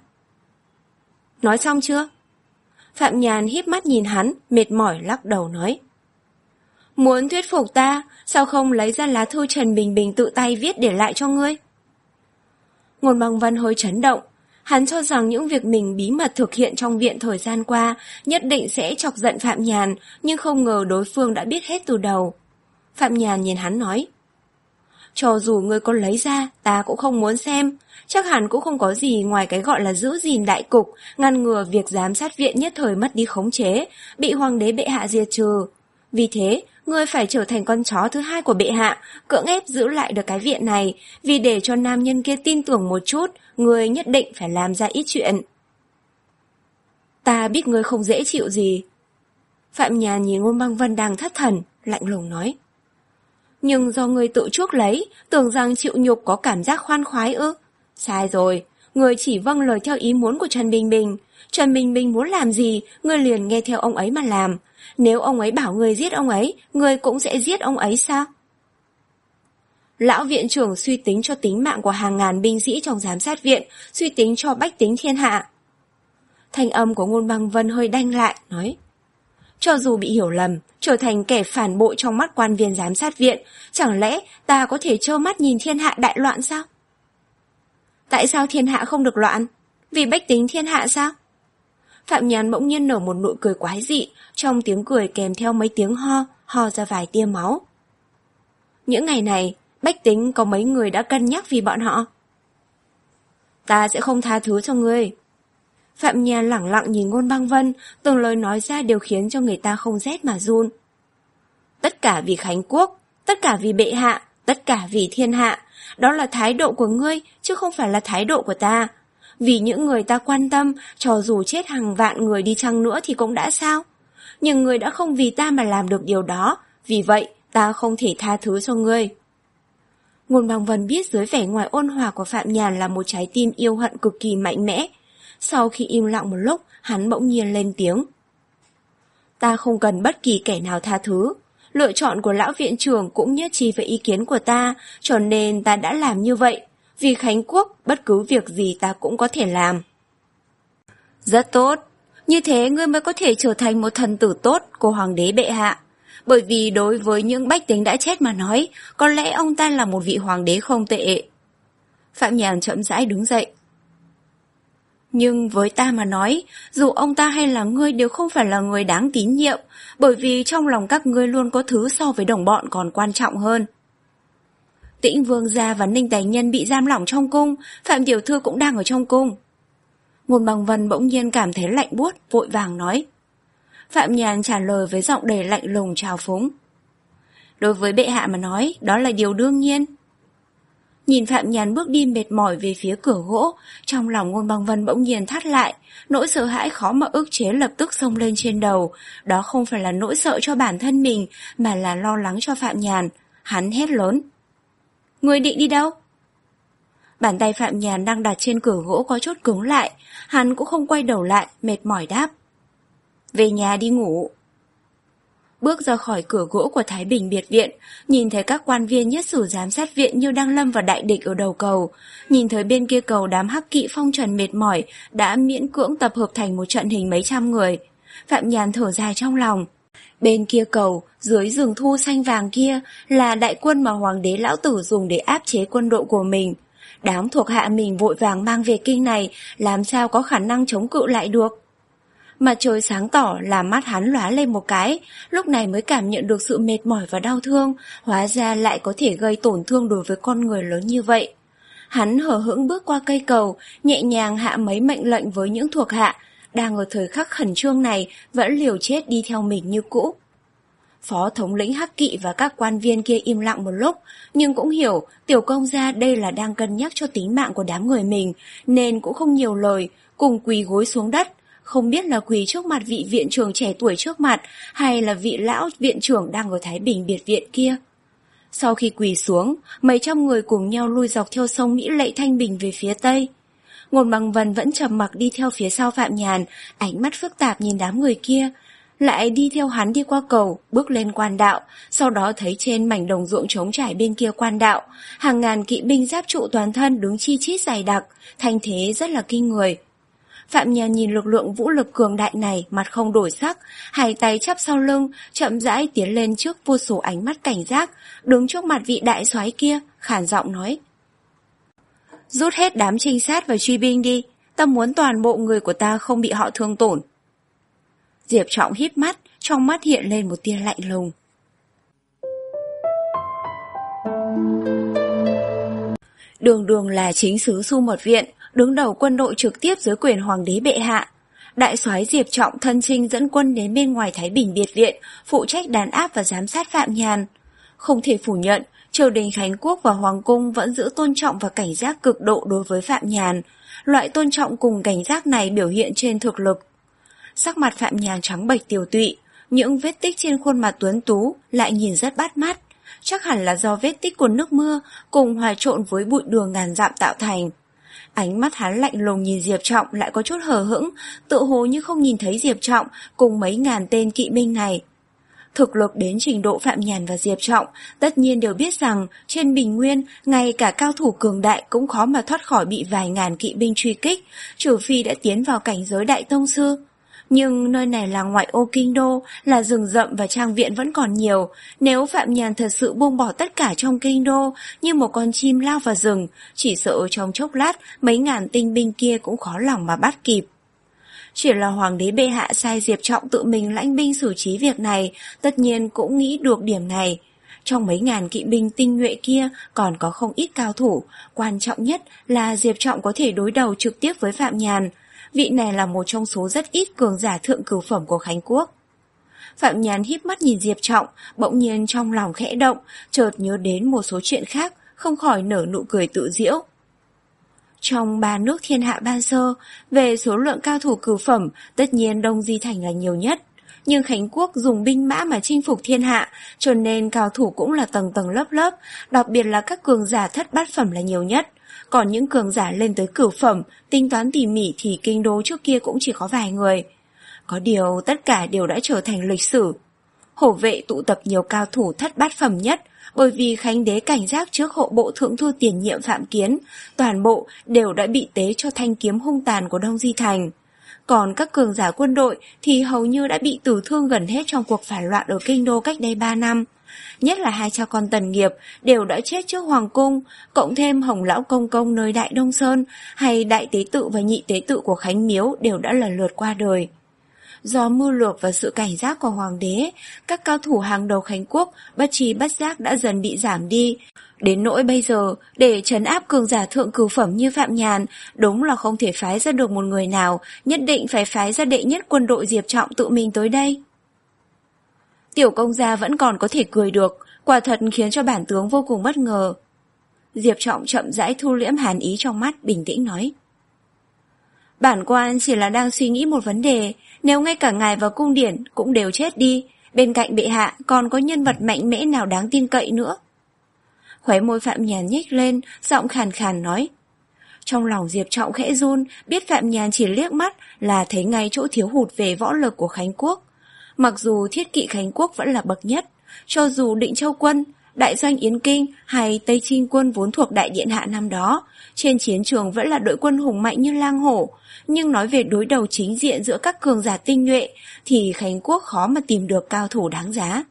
[SPEAKER 1] Nói xong chưa? Phạm Nhàn híp mắt nhìn hắn, mệt mỏi lắc đầu nói. Muốn thuyết phục ta, sao không lấy ra lá thư Trần Bình Bình tự tay viết để lại cho ngươi? Ngôn Bằng Vân hơi chấn động. Hắn cho rằng những việc mình bí mật thực hiện trong viện thời gian qua nhất định sẽ chọc giận Phạm Nhàn, nhưng không ngờ đối phương đã biết hết từ đầu. Phạm Nhàn nhìn hắn nói. Cho dù ngươi có lấy ra, ta cũng không muốn xem. Chắc hẳn cũng không có gì ngoài cái gọi là giữ gìn đại cục, ngăn ngừa việc giám sát viện nhất thời mất đi khống chế, bị hoàng đế bệ hạ diệt trừ. Vì thế, ngươi phải trở thành con chó thứ hai của bệ hạ, cưỡng ép giữ lại được cái viện này, vì để cho nam nhân kia tin tưởng một chút, ngươi nhất định phải làm ra ít chuyện. Ta biết ngươi không dễ chịu gì. Phạm Nhàn nhìn Ngôn Bằng Vân đang thất thần, lạnh lùng nói. Nhưng do ngươi tự chuốc lấy, tưởng rằng chịu nhục có cảm giác khoan khoái ư? Sai rồi, ngươi chỉ vâng lời theo ý muốn của Trần Bình Bình. Trần Bình Bình muốn làm gì, ngươi liền nghe theo ông ấy mà làm. Nếu ông ấy bảo ngươi giết ông ấy, ngươi cũng sẽ giết ông ấy sao? Lão viện trưởng suy tính cho tính mạng của hàng ngàn binh sĩ trong giám sát viện, suy tính cho bách tính thiên hạ. Thanh âm của Ngôn Bằng Vân hơi đanh lại, nói. Cho dù bị hiểu lầm, trở thành kẻ phản bội trong mắt quan viên giám sát viện, chẳng lẽ ta có thể trơ mắt nhìn thiên hạ đại loạn sao? Tại sao thiên hạ không được loạn? Vì bách tính thiên hạ sao? Phạm Nhàn bỗng nhiên nở một nụ cười quái dị, trong tiếng cười kèm theo mấy tiếng ho, ho ra vài tia máu. Những ngày này, bách tính có mấy người đã cân nhắc vì bọn họ? Ta sẽ không tha thứ cho ngươi. Phạm Nhàn lẳng lặng nhìn Ngôn Bằng Vân, từng lời nói ra đều khiến cho người ta không rét mà run. Tất cả vì Khánh Quốc, tất cả vì bệ hạ, tất cả vì thiên hạ, đó là thái độ của ngươi, chứ không phải là thái độ của ta. Vì những người ta quan tâm, cho dù chết hàng vạn người đi chăng nữa thì cũng đã sao. Nhưng ngươi đã không vì ta mà làm được điều đó, vì vậy ta không thể tha thứ cho ngươi. Ngôn Bằng Vân biết dưới vẻ ngoài ôn hòa của Phạm Nhàn là một trái tim yêu hận cực kỳ mạnh mẽ. Sau khi im lặng một lúc, hắn bỗng nhiên lên tiếng. Ta không cần bất kỳ kẻ nào tha thứ, Lựa chọn của lão viện trưởng cũng nhất trí với ý kiến của ta, cho nên ta đã làm như vậy. Vì Khánh Quốc, bất cứ việc gì ta cũng có thể làm. Rất tốt. Như thế ngươi mới có thể trở thành một thần tử tốt của hoàng đế bệ hạ. Bởi vì đối với những bách tính đã chết mà nói, có lẽ ông ta là một vị hoàng đế không tệ. Phạm Nhàn chậm rãi đứng dậy. Nhưng với ta mà nói, dù ông ta hay là ngươi đều không phải là người đáng tín nhiệm, bởi vì trong lòng các ngươi luôn có thứ so với đồng bọn còn quan trọng hơn. Tĩnh Vương gia và Ninh Tài Nhân bị giam lỏng trong cung, Phạm tiểu thư cũng đang ở trong cung. Ngôn Bằng Vân bỗng nhiên cảm thấy lạnh buốt, vội vàng nói. Phạm Nhàn trả lời với giọng đầy lạnh lùng trào phúng. Đối với bệ hạ mà nói, đó là điều đương nhiên. Nhìn Phạm Nhàn bước đi mệt mỏi về phía cửa gỗ, trong lòng Ngôn Bằng Vân bỗng nhiên thắt lại, nỗi sợ hãi khó mà ức chế lập tức xông lên trên đầu. Đó không phải là nỗi sợ cho bản thân mình, mà là lo lắng cho Phạm Nhàn. Hắn hét lớn. Ngươi định đi đâu? Bàn tay Phạm Nhàn đang đặt trên cửa gỗ có chút cứng lại, hắn cũng không quay đầu lại, mệt mỏi đáp. Về nhà đi ngủ. Bước ra khỏi cửa gỗ của Thái Bình biệt viện, nhìn thấy các quan viên nhất sử giám sát viện như đang lâm vào đại địch ở đầu cầu, nhìn thấy bên kia cầu đám hắc kỵ phong trần mệt mỏi đã miễn cưỡng tập hợp thành một trận hình mấy trăm người. Phạm Nhàn thở dài trong lòng. Bên kia cầu, dưới rừng thu xanh vàng kia là đại quân mà hoàng đế lão tử dùng để áp chế quân đội của mình. Đám thuộc hạ mình vội vàng mang về kinh này, làm sao có khả năng chống cự lại được. Mặt trời sáng tỏ làm mắt hắn lóa lên một cái, lúc này mới cảm nhận được sự mệt mỏi và đau thương, hóa ra lại có thể gây tổn thương đối với con người lớn như vậy. Hắn hờ hững bước qua cây cầu, nhẹ nhàng hạ mấy mệnh lệnh với những thuộc hạ, đang ở thời khắc khẩn trương này vẫn liều chết đi theo mình như cũ. Phó thống lĩnh hắc kỵ và các quan viên kia im lặng một lúc, nhưng cũng hiểu tiểu công gia đây là đang cân nhắc cho tính mạng của đám người mình, nên cũng không nhiều lời, cùng quỳ gối xuống đất. Không biết là quỳ trước mặt vị viện trưởng trẻ tuổi trước mặt, hay là vị lão viện trưởng đang ở Thái Bình biệt viện kia. Sau khi quỳ xuống, mấy trăm người cùng nhau lui dọc theo sông Mỹ Lệ Thanh Bình về phía tây. Ngôn Bằng Vân vẫn trầm mặc đi theo phía sau Phạm Nhàn, ánh mắt phức tạp nhìn đám người kia. Lại đi theo hắn đi qua cầu, bước lên quan đạo, sau đó thấy trên mảnh đồng ruộng trống trải bên kia quan đạo, hàng ngàn kỵ binh giáp trụ toàn thân đứng chi chít dày đặc, thanh thế rất là kinh người. Phạm Nhàn nhìn lực lượng vũ lực cường đại này, mặt không đổi sắc, hai tay chắp sau lưng, chậm rãi tiến lên trước vô số ánh mắt cảnh giác, đứng trước mặt vị đại soái kia, khản giọng nói. Rút hết đám trinh sát và truy binh đi, ta muốn toàn bộ người của ta không bị họ thương tổn. Diệp Trọng híp mắt, trong mắt hiện lên một tia lạnh lùng. Đường Đường là chính sứ Xu Mật Viện, đứng đầu quân đội trực tiếp dưới quyền hoàng đế bệ hạ. Đại soái Diệp Trọng thân chinh dẫn quân đến bên ngoài Thái Bình biệt viện, phụ trách đàn áp và giám sát Phạm Nhàn. Không thể phủ nhận, triều đình Khánh Quốc và hoàng cung vẫn giữ tôn trọng và cảnh giác cực độ đối với Phạm Nhàn. Loại tôn trọng cùng cảnh giác này biểu hiện trên thực lực. Sắc mặt Phạm Nhàn trắng bệch tiều tụy, những vết tích trên khuôn mặt tuấn tú lại nhìn rất bắt mắt, chắc hẳn là do vết tích của nước mưa cùng hòa trộn với bụi đường ngàn dặm tạo thành. Ánh mắt hắn lạnh lùng nhìn Diệp Trọng lại có chút hờ hững, tự hồ như không nhìn thấy Diệp Trọng cùng mấy ngàn tên kỵ binh này. Thực lực đến trình độ Phạm Nhàn và Diệp Trọng, tất nhiên đều biết rằng trên Bình Nguyên, ngay cả cao thủ cường đại cũng khó mà thoát khỏi bị vài ngàn kỵ binh truy kích, trừ phi đã tiến vào cảnh giới đại tông sư. Nhưng nơi này là ngoại ô kinh đô, là rừng rậm và trang viện vẫn còn nhiều. Nếu Phạm Nhàn thật sự buông bỏ tất cả trong kinh đô, như một con chim lao vào rừng, chỉ sợ trong chốc lát mấy ngàn tinh binh kia cũng khó lòng mà bắt kịp. Chỉ là hoàng đế bệ hạ sai Diệp Trọng tự mình lãnh binh xử trí việc này, tất nhiên cũng nghĩ được điểm này. Trong mấy ngàn kỵ binh tinh nhuệ kia còn có không ít cao thủ, quan trọng nhất là Diệp Trọng có thể đối đầu trực tiếp với Phạm Nhàn. Vị này là một trong số rất ít cường giả thượng cửu phẩm của Khánh Quốc. Phạm Nhàn híp mắt nhìn Diệp Trọng, bỗng nhiên trong lòng khẽ động, chợt nhớ đến một số chuyện khác, không khỏi nở nụ cười tự giễu. Trong ba nước thiên hạ ban sơ, về số lượng cao thủ cửu phẩm, tất nhiên Đông Di Thành là nhiều nhất. Nhưng Khánh Quốc dùng binh mã mà chinh phục thiên hạ, cho nên cao thủ cũng là tầng tầng lớp lớp, đặc biệt là các cường giả thất bát phẩm là nhiều nhất. Còn những cường giả lên tới cửu phẩm, tính toán tỉ mỉ thì kinh đô trước kia cũng chỉ có vài người. Có điều tất cả đều đã trở thành lịch sử. Hổ vệ tụ tập nhiều cao thủ thất bát phẩm nhất, bởi vì Khánh đế cảnh giác trước hộ bộ thượng thư tiền nhiệm Phạm Kiến, toàn bộ đều đã bị tế cho thanh kiếm hung tàn của Đông Di Thành. Còn các cường giả quân đội thì hầu như đã bị tử thương gần hết trong cuộc phản loạn ở Kinh Đô cách đây ba năm. Nhất là hai cha con Tần Nghiệp đều đã chết trước Hoàng Cung, cộng thêm Hồng Lão Công Công nơi Đại Đông Sơn hay Đại Tế Tự và Nhị Tế Tự của Khánh Miếu đều đã lần lượt qua đời. Do mưu lược và sự cảnh giác của Hoàng đế, các cao thủ hàng đầu Khánh Quốc bất tri bất giác đã dần bị giảm đi. Đến nỗi bây giờ, để trấn áp cường giả thượng cửu phẩm như Phạm Nhàn, đúng là không thể phái ra được một người nào, nhất định phải phái ra đệ nhất quân đội Diệp Trọng tự mình tới đây. Tiểu công gia vẫn còn có thể cười được, quả thật khiến cho bản tướng vô cùng bất ngờ. Diệp Trọng chậm rãi thu liễm hàn ý trong mắt, bình tĩnh nói. Bản quan chỉ là đang suy nghĩ một vấn đề, nếu ngay cả ngài và cung điển cũng đều chết đi, bên cạnh bệ hạ còn có nhân vật mạnh mẽ nào đáng tin cậy nữa? Khóe môi Phạm Nhàn nhếch lên, giọng khàn khàn nói. Trong lòng Diệp Trọng khẽ run, biết Phạm Nhàn chỉ liếc mắt là thấy ngay chỗ thiếu hụt về võ lực của Khánh Quốc. Mặc dù thiết kỵ Khánh Quốc vẫn là bậc nhất, cho dù Định Châu Quân, Đại Doanh Yến Kinh hay Tây Trinh Quân vốn thuộc Đại Điện Hạ năm đó, trên chiến trường vẫn là đội quân hùng mạnh như lang hổ, nhưng nói về đối đầu chính diện giữa các cường giả tinh nhuệ thì Khánh Quốc khó mà tìm được cao thủ đáng giá.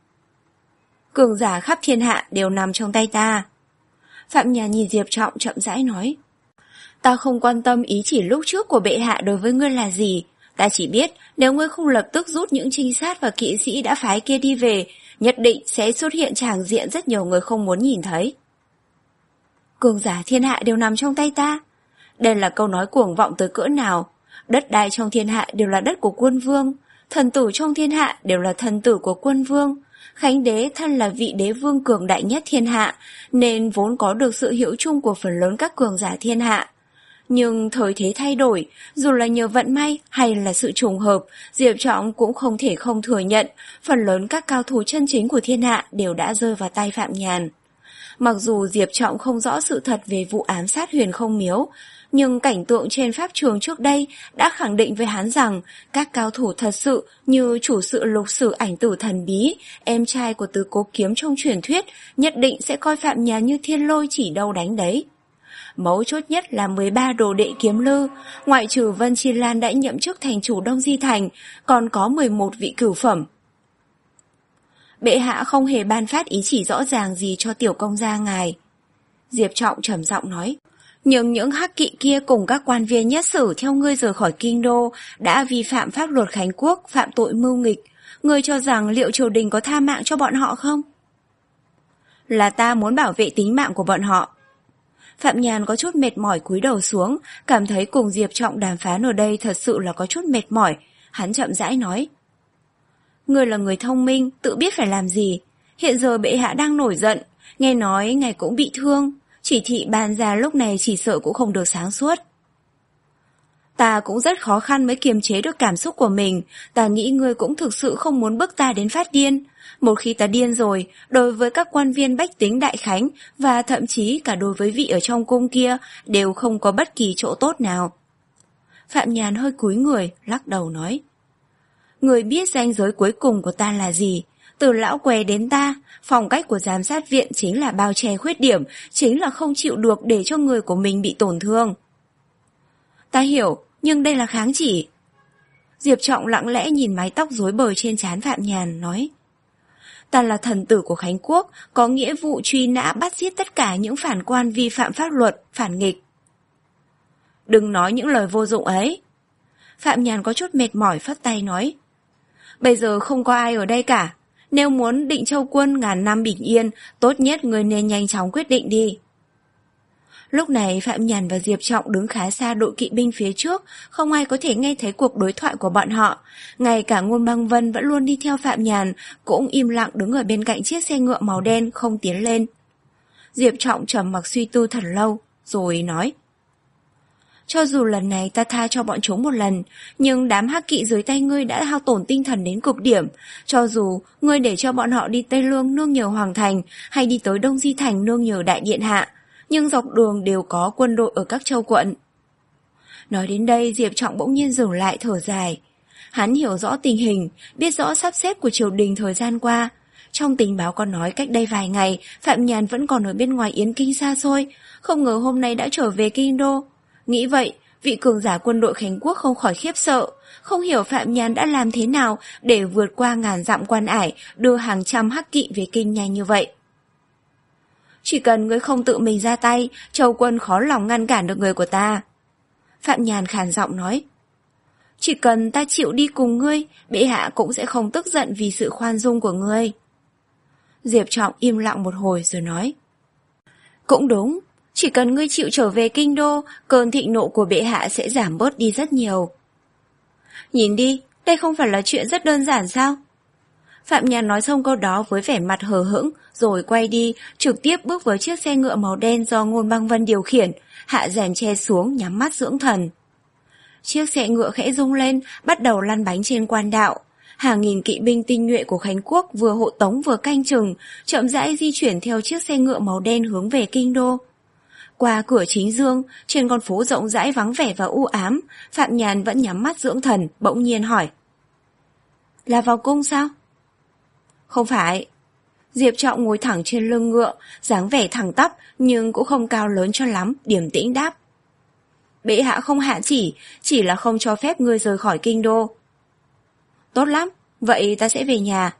[SPEAKER 1] Cường giả khắp thiên hạ đều nằm trong tay ta. Phạm Nhàn nhìn Diệp Trọng chậm rãi nói. Ta không quan tâm ý chỉ lúc trước của bệ hạ đối với ngươi là gì, ta chỉ biết nếu ngươi không lập tức rút những trinh sát và kỵ sĩ đã phái kia đi về, nhất định sẽ xuất hiện tràng diện rất nhiều người không muốn nhìn thấy. Cường giả thiên hạ đều nằm trong tay ta. Đây là câu nói cuồng vọng tới cỡ nào. Đất đai trong thiên hạ đều là đất của quân vương, thần tử trong thiên hạ đều là thần tử của quân vương. Khánh đế thân là vị đế vương cường đại nhất thiên hạ, nên vốn có được sự hiểu chung của phần lớn các cường giả thiên hạ. Nhưng thời thế thay đổi, dù là nhờ vận may hay là sự trùng hợp, Diệp Trọng cũng không thể không thừa nhận, phần lớn các cao thủ chân chính của thiên hạ đều đã rơi vào tay Phạm Nhàn. Mặc dù Diệp Trọng không rõ sự thật về vụ ám sát Huyền Không Miếu, nhưng cảnh tượng trên pháp trường trước đây đã khẳng định với hắn rằng các cao thủ thật sự như chủ sự Lục Sử Ảnh Tử thần bí, em trai của Tứ Cố Kiếm trong truyền thuyết, nhất định sẽ coi Phạm Nhàn như thiên lôi chỉ đâu đánh đấy. Mấu chốt nhất là mười ba đồ đệ kiếm lư, ngoại trừ Vân Chi Lan đã nhậm chức thành chủ Đông Di Thành, còn có mười một vị cửu phẩm. Bệ hạ không hề ban phát ý chỉ rõ ràng gì cho tiểu công gia ngài. Diệp Trọng trầm giọng nói. Nhưng những hắc kỵ kia cùng các quan viên nhất sử theo ngươi rời khỏi kinh đô đã vi phạm pháp luật Khánh Quốc, phạm tội mưu nghịch. Ngươi cho rằng liệu triều đình có tha mạng cho bọn họ không? Là ta muốn bảo vệ tính mạng của bọn họ. Phạm Nhàn có chút mệt mỏi cúi đầu xuống, cảm thấy cùng Diệp Trọng đàm phán ở đây thật sự là có chút mệt mỏi. Hắn chậm rãi nói. Ngươi là người thông minh, tự biết phải làm gì. Hiện giờ bệ hạ đang nổi giận, nghe nói ngài cũng bị thương. Chỉ thị ban ra lúc này chỉ sợ cũng không được sáng suốt. Ta cũng rất khó khăn mới kiềm chế được cảm xúc của mình. Ta nghĩ ngươi cũng thực sự không muốn bức ta đến phát điên. Một khi ta điên rồi, đối với các quan viên bách tính Đại Khánh và thậm chí cả đối với vị ở trong cung kia đều không có bất kỳ chỗ tốt nào. Phạm Nhàn hơi cúi người, lắc đầu nói. Ngươi biết ranh giới cuối cùng của ta là gì? Từ lão què đến ta, phong cách của giám sát viện chính là bao che khuyết điểm, chính là không chịu được để cho người của mình bị tổn thương. Ta hiểu, nhưng đây là kháng chỉ. Diệp Trọng lặng lẽ nhìn mái tóc rối bời trên trán Phạm Nhàn, nói. Ta là thần tử của Khánh Quốc, có nghĩa vụ truy nã bắt giết tất cả những phản quan vi phạm pháp luật, phản nghịch. Đừng nói những lời vô dụng ấy. Phạm Nhàn có chút mệt mỏi phất tay nói. Bây giờ không có ai ở đây cả. Nếu muốn Định Châu Quân ngàn năm bình yên, tốt nhất người nên nhanh chóng quyết định đi. Lúc này Phạm Nhàn và Diệp Trọng đứng khá xa đội kỵ binh phía trước, không ai có thể nghe thấy cuộc đối thoại của bọn họ. Ngay cả Ngôn Băng Vân vẫn luôn đi theo Phạm Nhàn, cũng im lặng đứng ở bên cạnh chiếc xe ngựa màu đen không tiến lên. Diệp Trọng trầm mặc suy tư thật lâu, rồi nói. Cho dù lần này ta tha cho bọn chúng một lần, nhưng đám hắc kỵ dưới tay ngươi đã hao tổn tinh thần đến cực điểm. Cho dù ngươi để cho bọn họ đi Tây Lương nương nhờ Hoàng Thành, hay đi tới Đông Di Thành nương nhờ Đại Điện Hạ, nhưng dọc đường đều có quân đội ở các châu quận. Nói đến đây, Diệp Trọng bỗng nhiên dừng lại thở dài. Hắn hiểu rõ tình hình, biết rõ sắp xếp của triều đình thời gian qua. Trong tình báo có nói cách đây vài ngày, Phạm Nhàn vẫn còn ở bên ngoài Yến Kinh xa xôi, không ngờ hôm nay đã trở về Kinh Đô. Nghĩ vậy, vị cường giả quân đội Khánh Quốc không khỏi khiếp sợ, không hiểu Phạm Nhàn đã làm thế nào để vượt qua ngàn dặm quan ải, đưa hàng trăm hắc kỵ về Kinh nhanh như vậy. Chỉ cần ngươi không tự mình ra tay, Châu quân khó lòng ngăn cản được người của ta. Phạm Nhàn khàn giọng nói. Chỉ cần ta chịu đi cùng ngươi, bệ hạ cũng sẽ không tức giận vì sự khoan dung của ngươi. Diệp Trọng im lặng một hồi rồi nói. Cũng đúng, chỉ cần ngươi chịu trở về Kinh Đô, cơn thịnh nộ của bệ hạ sẽ giảm bớt đi rất nhiều. Nhìn đi, đây không phải là chuyện rất đơn giản sao? Phạm Nhàn nói xong câu đó với vẻ mặt hờ hững, rồi quay đi, trực tiếp bước với chiếc xe ngựa màu đen do Ngôn Băng Vân điều khiển, hạ rèm che xuống nhắm mắt dưỡng thần. Chiếc xe ngựa khẽ rung lên, bắt đầu lăn bánh trên quan đạo. Hàng nghìn kỵ binh tinh nhuệ của Khánh Quốc vừa hộ tống vừa canh chừng, chậm rãi di chuyển theo chiếc xe ngựa màu đen hướng về Kinh Đô. Qua cửa chính dương, trên con phố rộng rãi vắng vẻ và u ám, Phạm Nhàn vẫn nhắm mắt dưỡng thần, bỗng nhiên hỏi. Là vào cung sao? Không phải. Diệp Trọng ngồi thẳng trên lưng ngựa, dáng vẻ thẳng tắp nhưng cũng không cao lớn cho lắm, điềm tĩnh đáp. Bệ hạ không hạ chỉ, chỉ là không cho phép ngươi rời khỏi Kinh Đô. Tốt lắm, vậy ta sẽ về nhà.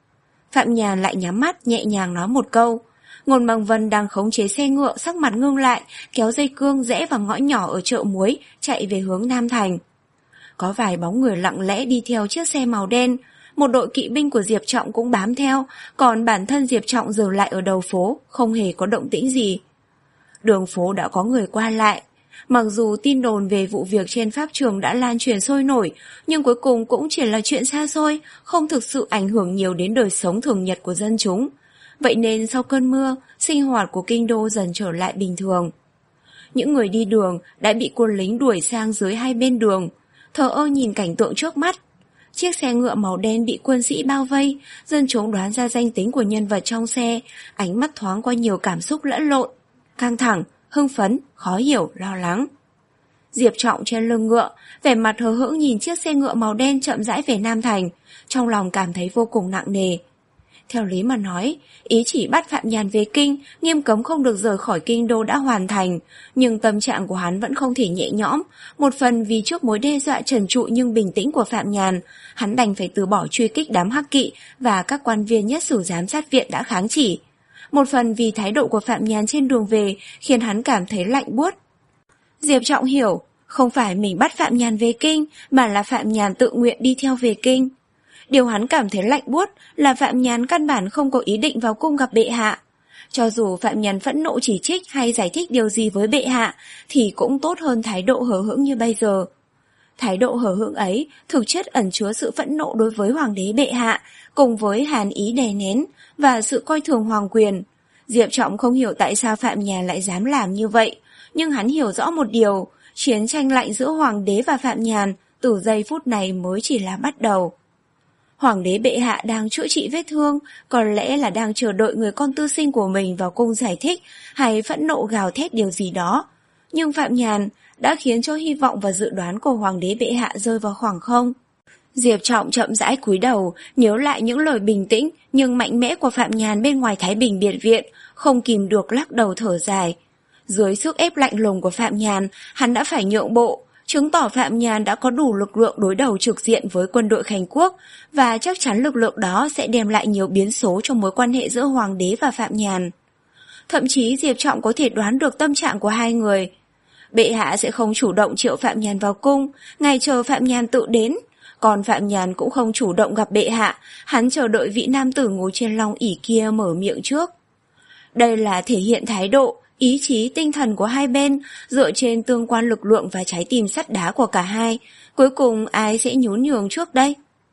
[SPEAKER 1] Phạm Nhàn lại nhắm mắt nhẹ nhàng nói một câu. Ngôn Băng Vân đang khống chế xe ngựa, sắc mặt ngưng lại, kéo dây cương rẽ vào ngõ nhỏ ở chợ muối, chạy về hướng Nam Thành. Có vài bóng người lặng lẽ đi theo chiếc xe màu đen. Một đội kỵ binh của Diệp Trọng cũng bám theo, còn bản thân Diệp Trọng dừng lại ở đầu phố, không hề có động tĩnh gì. Đường phố đã có người qua lại. Mặc dù tin đồn về vụ việc trên pháp trường đã lan truyền sôi nổi, nhưng cuối cùng cũng chỉ là chuyện xa xôi, không thực sự ảnh hưởng nhiều đến đời sống thường nhật của dân chúng. Vậy nên sau cơn mưa, sinh hoạt của Kinh Đô dần trở lại bình thường. Những người đi đường đã bị quân lính đuổi sang dưới hai bên đường, thờ ơ nhìn cảnh tượng trước mắt. Chiếc xe ngựa màu đen bị quân sĩ bao vây, dân chúng đoán ra danh tính của nhân vật trong xe, ánh mắt thoáng qua nhiều cảm xúc lẫn lộn, căng thẳng, hưng phấn, khó hiểu, lo lắng. Diệp Trọng trên lưng ngựa, vẻ mặt hờ hững nhìn chiếc xe ngựa màu đen chậm rãi về Nam Thành, trong lòng cảm thấy vô cùng nặng nề. Theo lý mà nói, ý chỉ bắt Phạm Nhàn về Kinh, nghiêm cấm không được rời khỏi Kinh Đô đã hoàn thành, nhưng tâm trạng của hắn vẫn không thể nhẹ nhõm, một phần vì trước mối đe dọa trần trụi nhưng bình tĩnh của Phạm Nhàn, hắn đành phải từ bỏ truy kích đám hắc kỵ và các quan viên nhất sử giám sát viện đã kháng chỉ. Một phần vì thái độ của Phạm Nhàn trên đường về khiến hắn cảm thấy lạnh buốt. Diệp Trọng hiểu, không phải mình bắt Phạm Nhàn về Kinh, mà là Phạm Nhàn tự nguyện đi theo về Kinh. Điều hắn cảm thấy lạnh buốt là Phạm Nhàn căn bản không có ý định vào cung gặp bệ hạ. Cho dù Phạm Nhàn phẫn nộ chỉ trích hay giải thích điều gì với bệ hạ, thì cũng tốt hơn thái độ hờ hững như bây giờ. Thái độ hờ hững ấy thực chất ẩn chứa sự phẫn nộ đối với hoàng đế bệ hạ, cùng với hàn ý đè nén và sự coi thường hoàng quyền. Diệp Trọng không hiểu tại sao Phạm Nhàn lại dám làm như vậy, nhưng hắn hiểu rõ một điều, chiến tranh lạnh giữa hoàng đế và Phạm Nhàn từ giây phút này mới chỉ là bắt đầu. Hoàng đế bệ hạ đang chữa trị vết thương, có lẽ là đang chờ đợi người con tư sinh của mình vào cung giải thích hay phẫn nộ gào thét điều gì đó. Nhưng Phạm Nhàn đã khiến cho hy vọng và dự đoán của hoàng đế bệ hạ rơi vào khoảng không. Diệp Trọng chậm rãi cúi đầu, nhớ lại những lời bình tĩnh nhưng mạnh mẽ của Phạm Nhàn bên ngoài Thái Bình biệt viện, không kìm được lắc đầu thở dài. Dưới sức ép lạnh lùng của Phạm Nhàn, hắn đã phải nhượng bộ, chứng tỏ Phạm Nhàn đã có đủ lực lượng đối đầu trực diện với quân đội Khánh Quốc, và chắc chắn lực lượng đó sẽ đem lại nhiều biến số trong mối quan hệ giữa hoàng đế và Phạm Nhàn. Thậm chí Diệp Trọng có thể đoán được tâm trạng của hai người. Bệ hạ sẽ không chủ động triệu Phạm Nhàn vào cung, ngày chờ Phạm Nhàn tự đến. Còn Phạm Nhàn cũng không chủ động gặp bệ hạ, hắn chờ đợi vị nam tử ngồi trên long ỷ kia mở miệng trước. Đây là thể hiện thái độ, ý chí, tinh thần của hai bên, dựa trên tương quan lực lượng và trái tim sắt đá của cả hai. Cuối cùng ai sẽ nhún nhường trước đây?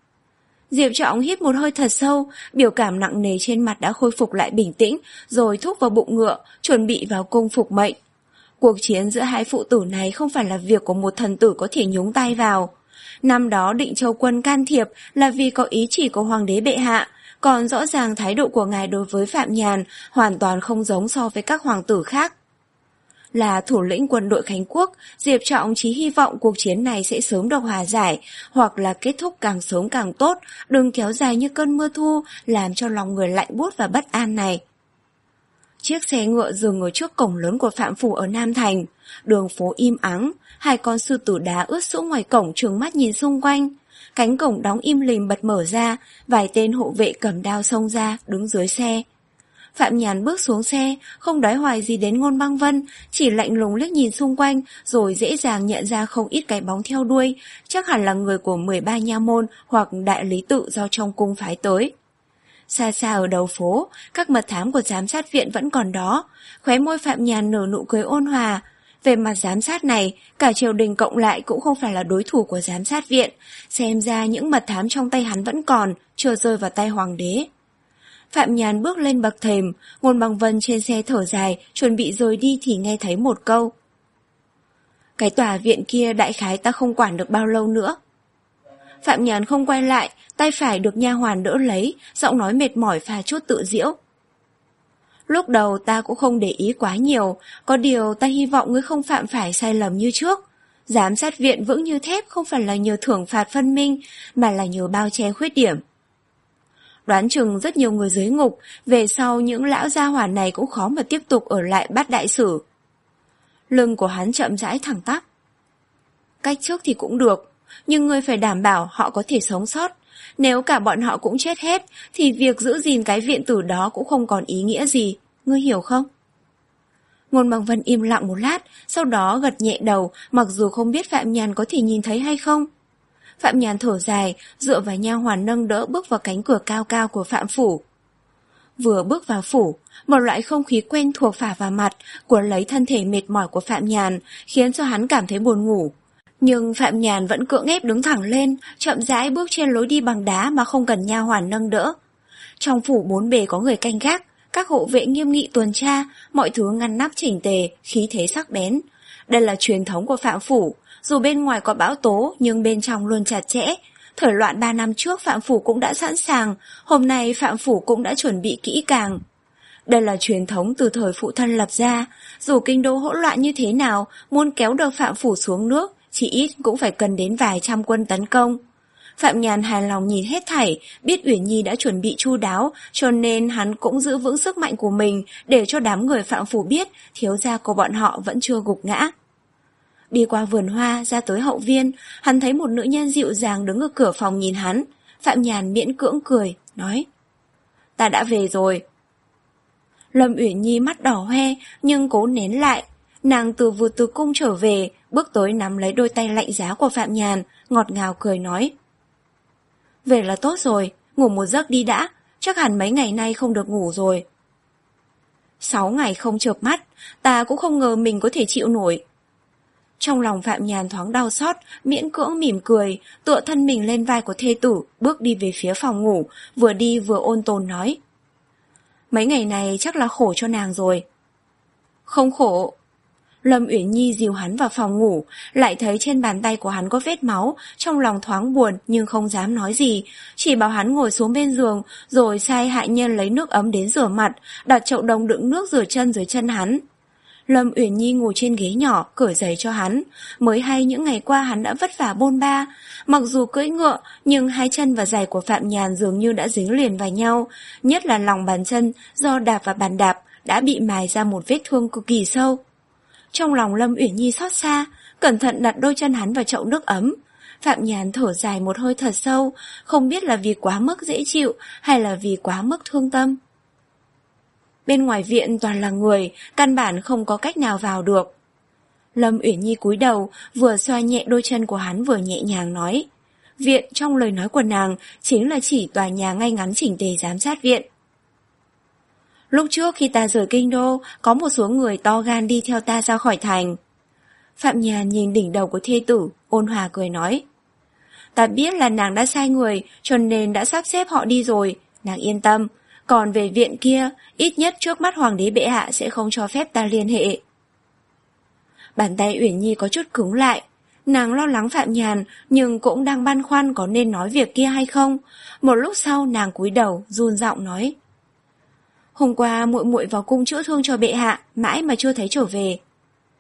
[SPEAKER 1] Diệp Trọng hít một hơi thật sâu, biểu cảm nặng nề trên mặt đã khôi phục lại bình tĩnh, rồi thúc vào bụng ngựa, chuẩn bị vào cung phục mệnh. Cuộc chiến giữa hai phụ tử này không phải là việc của một thần tử có thể nhúng tay vào. Năm đó Định Châu Quân can thiệp là vì có ý chỉ của hoàng đế bệ hạ, còn rõ ràng thái độ của ngài đối với Phạm Nhàn hoàn toàn không giống so với các hoàng tử khác. Là thủ lĩnh quân đội Khánh Quốc, Diệp Trọng chỉ hy vọng cuộc chiến này sẽ sớm được hòa giải, hoặc là kết thúc càng sớm càng tốt, đừng kéo dài như cơn mưa thu, làm cho lòng người lạnh buốt và bất an này. Chiếc xe ngựa dừng ở trước cổng lớn của Phạm phủ ở Nam Thành. Đường phố im ắng, hai con sư tử đá ướt sũng ngoài cổng trừng mắt nhìn xung quanh. Cánh cổng đóng im lìm bật mở ra, vài tên hộ vệ cầm đao xông ra, đứng dưới xe. Phạm Nhàn bước xuống xe, không đói hoài gì đến Ngôn Băng Vân, chỉ lạnh lùng liếc nhìn xung quanh, rồi dễ dàng nhận ra không ít cái bóng theo đuôi, chắc hẳn là người của mười ba nha môn hoặc đại lý tự do trong cung phái tới. Xa xa ở đầu phố, các mật thám của giám sát viện vẫn còn đó, khóe môi Phạm Nhàn nở nụ cười ôn hòa. Về mặt giám sát này, cả triều đình cộng lại cũng không phải là đối thủ của giám sát viện, xem ra những mật thám trong tay hắn vẫn còn, chưa rơi vào tay hoàng đế. Phạm Nhàn bước lên bậc thềm, Ngôn Băng Vân trên xe thở dài, chuẩn bị rời đi thì nghe thấy một câu. Cái tòa viện kia đại khái ta không quản được bao lâu nữa. Phạm Nhàn không quay lại, tay phải được nha hoàn đỡ lấy, giọng nói mệt mỏi pha chút tự giễu. Lúc đầu ta cũng không để ý quá nhiều, có điều ta hy vọng ngươi không phạm phải sai lầm như trước. Giám sát viện vững như thép không phải là nhờ thưởng phạt phân minh, mà là nhờ bao che khuyết điểm. Đoán chừng rất nhiều người dưới ngục, về sau những lão gia hỏa này cũng khó mà tiếp tục ở lại bắt đại sử. Lưng của hắn chậm rãi thẳng tắp. Cách trước thì cũng được, nhưng ngươi phải đảm bảo họ có thể sống sót. Nếu cả bọn họ cũng chết hết, thì việc giữ gìn cái viện tử đó cũng không còn ý nghĩa gì, ngươi hiểu không? Ngôn Băng Vân im lặng một lát, sau đó gật nhẹ đầu, mặc dù không biết Phạm Nhàn có thể nhìn thấy hay không. Phạm Nhàn thở dài, dựa vào nha hoàn nâng đỡ bước vào cánh cửa cao cao của Phạm phủ. Vừa bước vào phủ, một loại không khí quen thuộc phả vào mặt, cuốn lấy thân thể mệt mỏi của Phạm Nhàn, khiến cho hắn cảm thấy buồn ngủ. Nhưng Phạm Nhàn vẫn cưỡng ép đứng thẳng lên, chậm rãi bước trên lối đi bằng đá mà không cần nha hoàn nâng đỡ. Trong phủ bốn bề có người canh gác, các hộ vệ nghiêm nghị tuần tra, mọi thứ ngăn nắp chỉnh tề, khí thế sắc bén. Đây là truyền thống của Phạm phủ, dù bên ngoài có bão tố nhưng bên trong luôn chặt chẽ. Thời loạn ba năm trước Phạm phủ cũng đã sẵn sàng, hôm nay Phạm phủ cũng đã chuẩn bị kỹ càng. Đây là truyền thống từ thời phụ thân lập ra, dù kinh đô hỗn loạn như thế nào, muốn kéo được Phạm phủ xuống nước, chỉ ít cũng phải cần đến vài trăm quân tấn công. Phạm Nhàn hài lòng nhìn hết thảy, biết Uyển Nhi đã chuẩn bị chu đáo, cho nên hắn cũng giữ vững sức mạnh của mình để cho đám người Phạm phủ biết thiếu gia của bọn họ vẫn chưa gục ngã. Đi qua vườn hoa, ra tới hậu viên, hắn thấy một nữ nhân dịu dàng đứng ở cửa phòng nhìn hắn. Phạm Nhàn miễn cưỡng cười, nói: Ta đã về rồi. Lâm Uyển Nhi mắt đỏ hoe, nhưng cố nén lại. Nàng từ vừa từ cung trở về, bước tới nắm lấy đôi tay lạnh giá của Phạm Nhàn, ngọt ngào cười nói: Về là tốt rồi, ngủ một giấc đi đã, chắc hẳn mấy ngày nay không được ngủ rồi. Sáu ngày không chợp mắt, ta cũng không ngờ mình có thể chịu nổi. Trong lòng Phạm Nhàn thoáng đau xót, miễn cưỡng mỉm cười, tựa thân mình lên vai của thê tử, bước đi về phía phòng ngủ, vừa đi vừa ôn tồn nói: Mấy ngày này chắc là khổ cho nàng rồi. Không khổ. Lâm Uyển Nhi dìu hắn vào phòng ngủ, lại thấy trên bàn tay của hắn có vết máu, trong lòng thoáng buồn nhưng không dám nói gì, chỉ bảo hắn ngồi xuống bên giường, rồi sai hạ nhân lấy nước ấm đến rửa mặt, đặt chậu đồng đựng nước rửa chân dưới chân hắn. Lâm Uyển Nhi ngồi trên ghế nhỏ, cởi giày cho hắn, mới hay những ngày qua hắn đã vất vả bôn ba, mặc dù cưỡi ngựa, nhưng hai chân và giày của Phạm Nhàn dường như đã dính liền vào nhau, nhất là lòng bàn chân do đạp vào bàn đạp đã bị mài ra một vết thương cực kỳ sâu. Trong lòng Lâm Uyển Nhi xót xa, cẩn thận đặt đôi chân hắn vào chậu nước ấm. Phạm Nhàn thở dài một hơi thật sâu, không biết là vì quá mức dễ chịu hay là vì quá mức thương tâm. Bên ngoài viện toàn là người, căn bản không có cách nào vào được. Lâm Uyển Nhi cúi đầu, vừa xoa nhẹ đôi chân của hắn vừa nhẹ nhàng nói. Viện trong lời nói của nàng chính là chỉ tòa nhà ngay ngắn chỉnh tề giám sát viện. Lúc trước khi ta rời kinh đô, có một số người to gan đi theo ta ra khỏi thành. Phạm Nhàn nhìn đỉnh đầu của thê tử, ôn hòa cười nói. Ta biết là nàng đã sai người, cho nên đã sắp xếp họ đi rồi, nàng yên tâm. Còn về viện kia, ít nhất trước mắt hoàng đế bệ hạ sẽ không cho phép ta liên hệ. Bàn tay Uyển Nhi có chút cứng lại. Nàng lo lắng Phạm Nhàn, nhưng cũng đang băn khoăn có nên nói việc kia hay không. Một lúc sau nàng cúi đầu, run giọng nói. Hôm qua muội muội vào cung chữa thương cho bệ hạ, mãi mà chưa thấy trở về.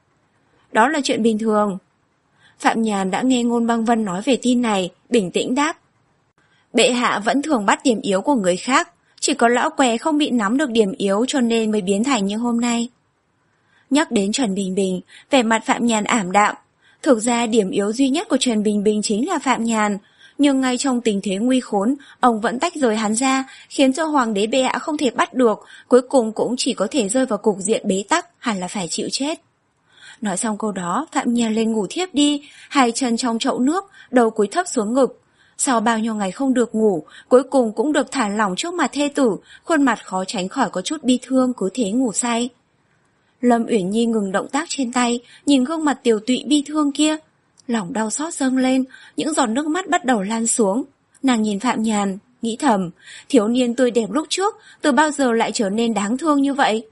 [SPEAKER 1] đó là chuyện bình thường. Phạm Nhàn đã nghe Ngôn Băng Vân nói về tin này, bình tĩnh đáp. Bệ hạ vẫn thường bắt điểm yếu của người khác, chỉ có lão què không bị nắm được điểm yếu cho nên mới biến thành như hôm nay. Nhắc đến Trần Bình Bình, vẻ mặt Phạm Nhàn ảm đạm. Thực ra điểm yếu duy nhất của Trần Bình Bình chính là Phạm Nhàn, nhưng ngay trong tình thế nguy khốn, ông vẫn tách rời hắn ra, khiến cho hoàng đế bệ hạ không thể bắt được, cuối cùng cũng chỉ có thể rơi vào cục diện bế tắc, hẳn là phải chịu chết. Nói xong câu đó, Phạm Nhàn lên ngủ thiếp đi, hai chân trong chậu nước, đầu cúi thấp xuống ngực. Sau bao nhiêu ngày không được ngủ, cuối cùng cũng được thả lỏng trước mặt thê tử, khuôn mặt khó tránh khỏi có chút bi thương, cứ thế ngủ say. Lâm Uyển Nhi ngừng động tác trên tay, nhìn gương mặt tiều tụy bi thương kia. Lòng đau xót dâng lên, những giọt nước mắt bắt đầu lan xuống. Nàng nhìn Phạm Nhàn, nghĩ thầm, thiếu niên tươi đẹp lúc trước, từ bao giờ lại trở nên đáng thương như vậy?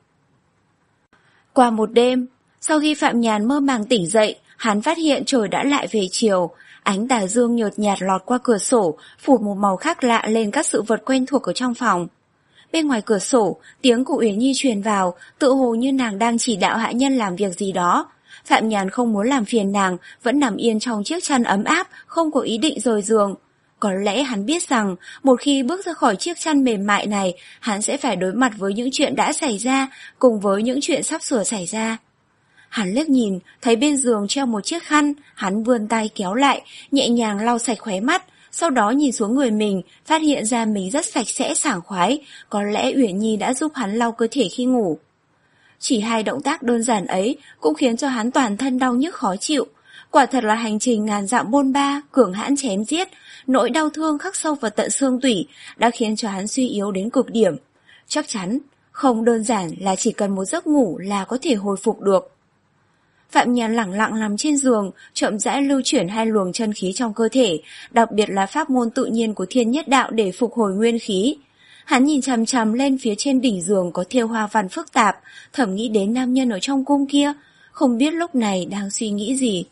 [SPEAKER 1] Qua một đêm, sau khi Phạm Nhàn mơ màng tỉnh dậy, hắn phát hiện trời đã lại về chiều. Ánh tà dương nhợt nhạt lọt qua cửa sổ, phủ một màu khác lạ lên các sự vật quen thuộc ở trong phòng. Bên ngoài cửa sổ, tiếng của Uyển Nhi truyền vào, tự hồ như nàng đang chỉ đạo hạ nhân làm việc gì đó. Phạm Nhàn không muốn làm phiền nàng, vẫn nằm yên trong chiếc chăn ấm áp, không có ý định rời giường. Có lẽ hắn biết rằng, một khi bước ra khỏi chiếc chăn mềm mại này, hắn sẽ phải đối mặt với những chuyện đã xảy ra, cùng với những chuyện sắp sửa xảy ra. Hắn liếc nhìn, thấy bên giường treo một chiếc khăn, hắn vươn tay kéo lại, nhẹ nhàng lau sạch khóe mắt, sau đó nhìn xuống người mình, phát hiện ra mình rất sạch sẽ sảng khoái, có lẽ Uyển Nhi đã giúp hắn lau cơ thể khi ngủ. Chỉ hai động tác đơn giản ấy cũng khiến cho hắn toàn thân đau nhức khó chịu. Quả thật là hành trình ngàn dặm bôn ba, cường hãn chém giết, nỗi đau thương khắc sâu vào tận xương tủy đã khiến cho hắn suy yếu đến cực điểm. Chắc chắn, không đơn giản là chỉ cần một giấc ngủ là có thể hồi phục được. Phạm Nhàn lẳng lặng nằm trên giường, chậm rãi lưu chuyển hai luồng chân khí trong cơ thể, đặc biệt là pháp môn tự nhiên của Thiên Nhất Đạo để phục hồi nguyên khí. Hắn nhìn chằm chằm lên phía trên đỉnh giường có thêu hoa văn phức tạp, thầm nghĩ đến nam nhân ở trong cung kia, không biết lúc này đang suy nghĩ gì.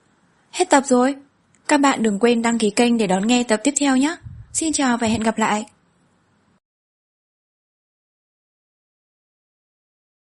[SPEAKER 1] Hết tập rồi. Các bạn đừng quên đăng ký kênh để đón nghe tập tiếp theo nhé. Xin chào và hẹn gặp lại.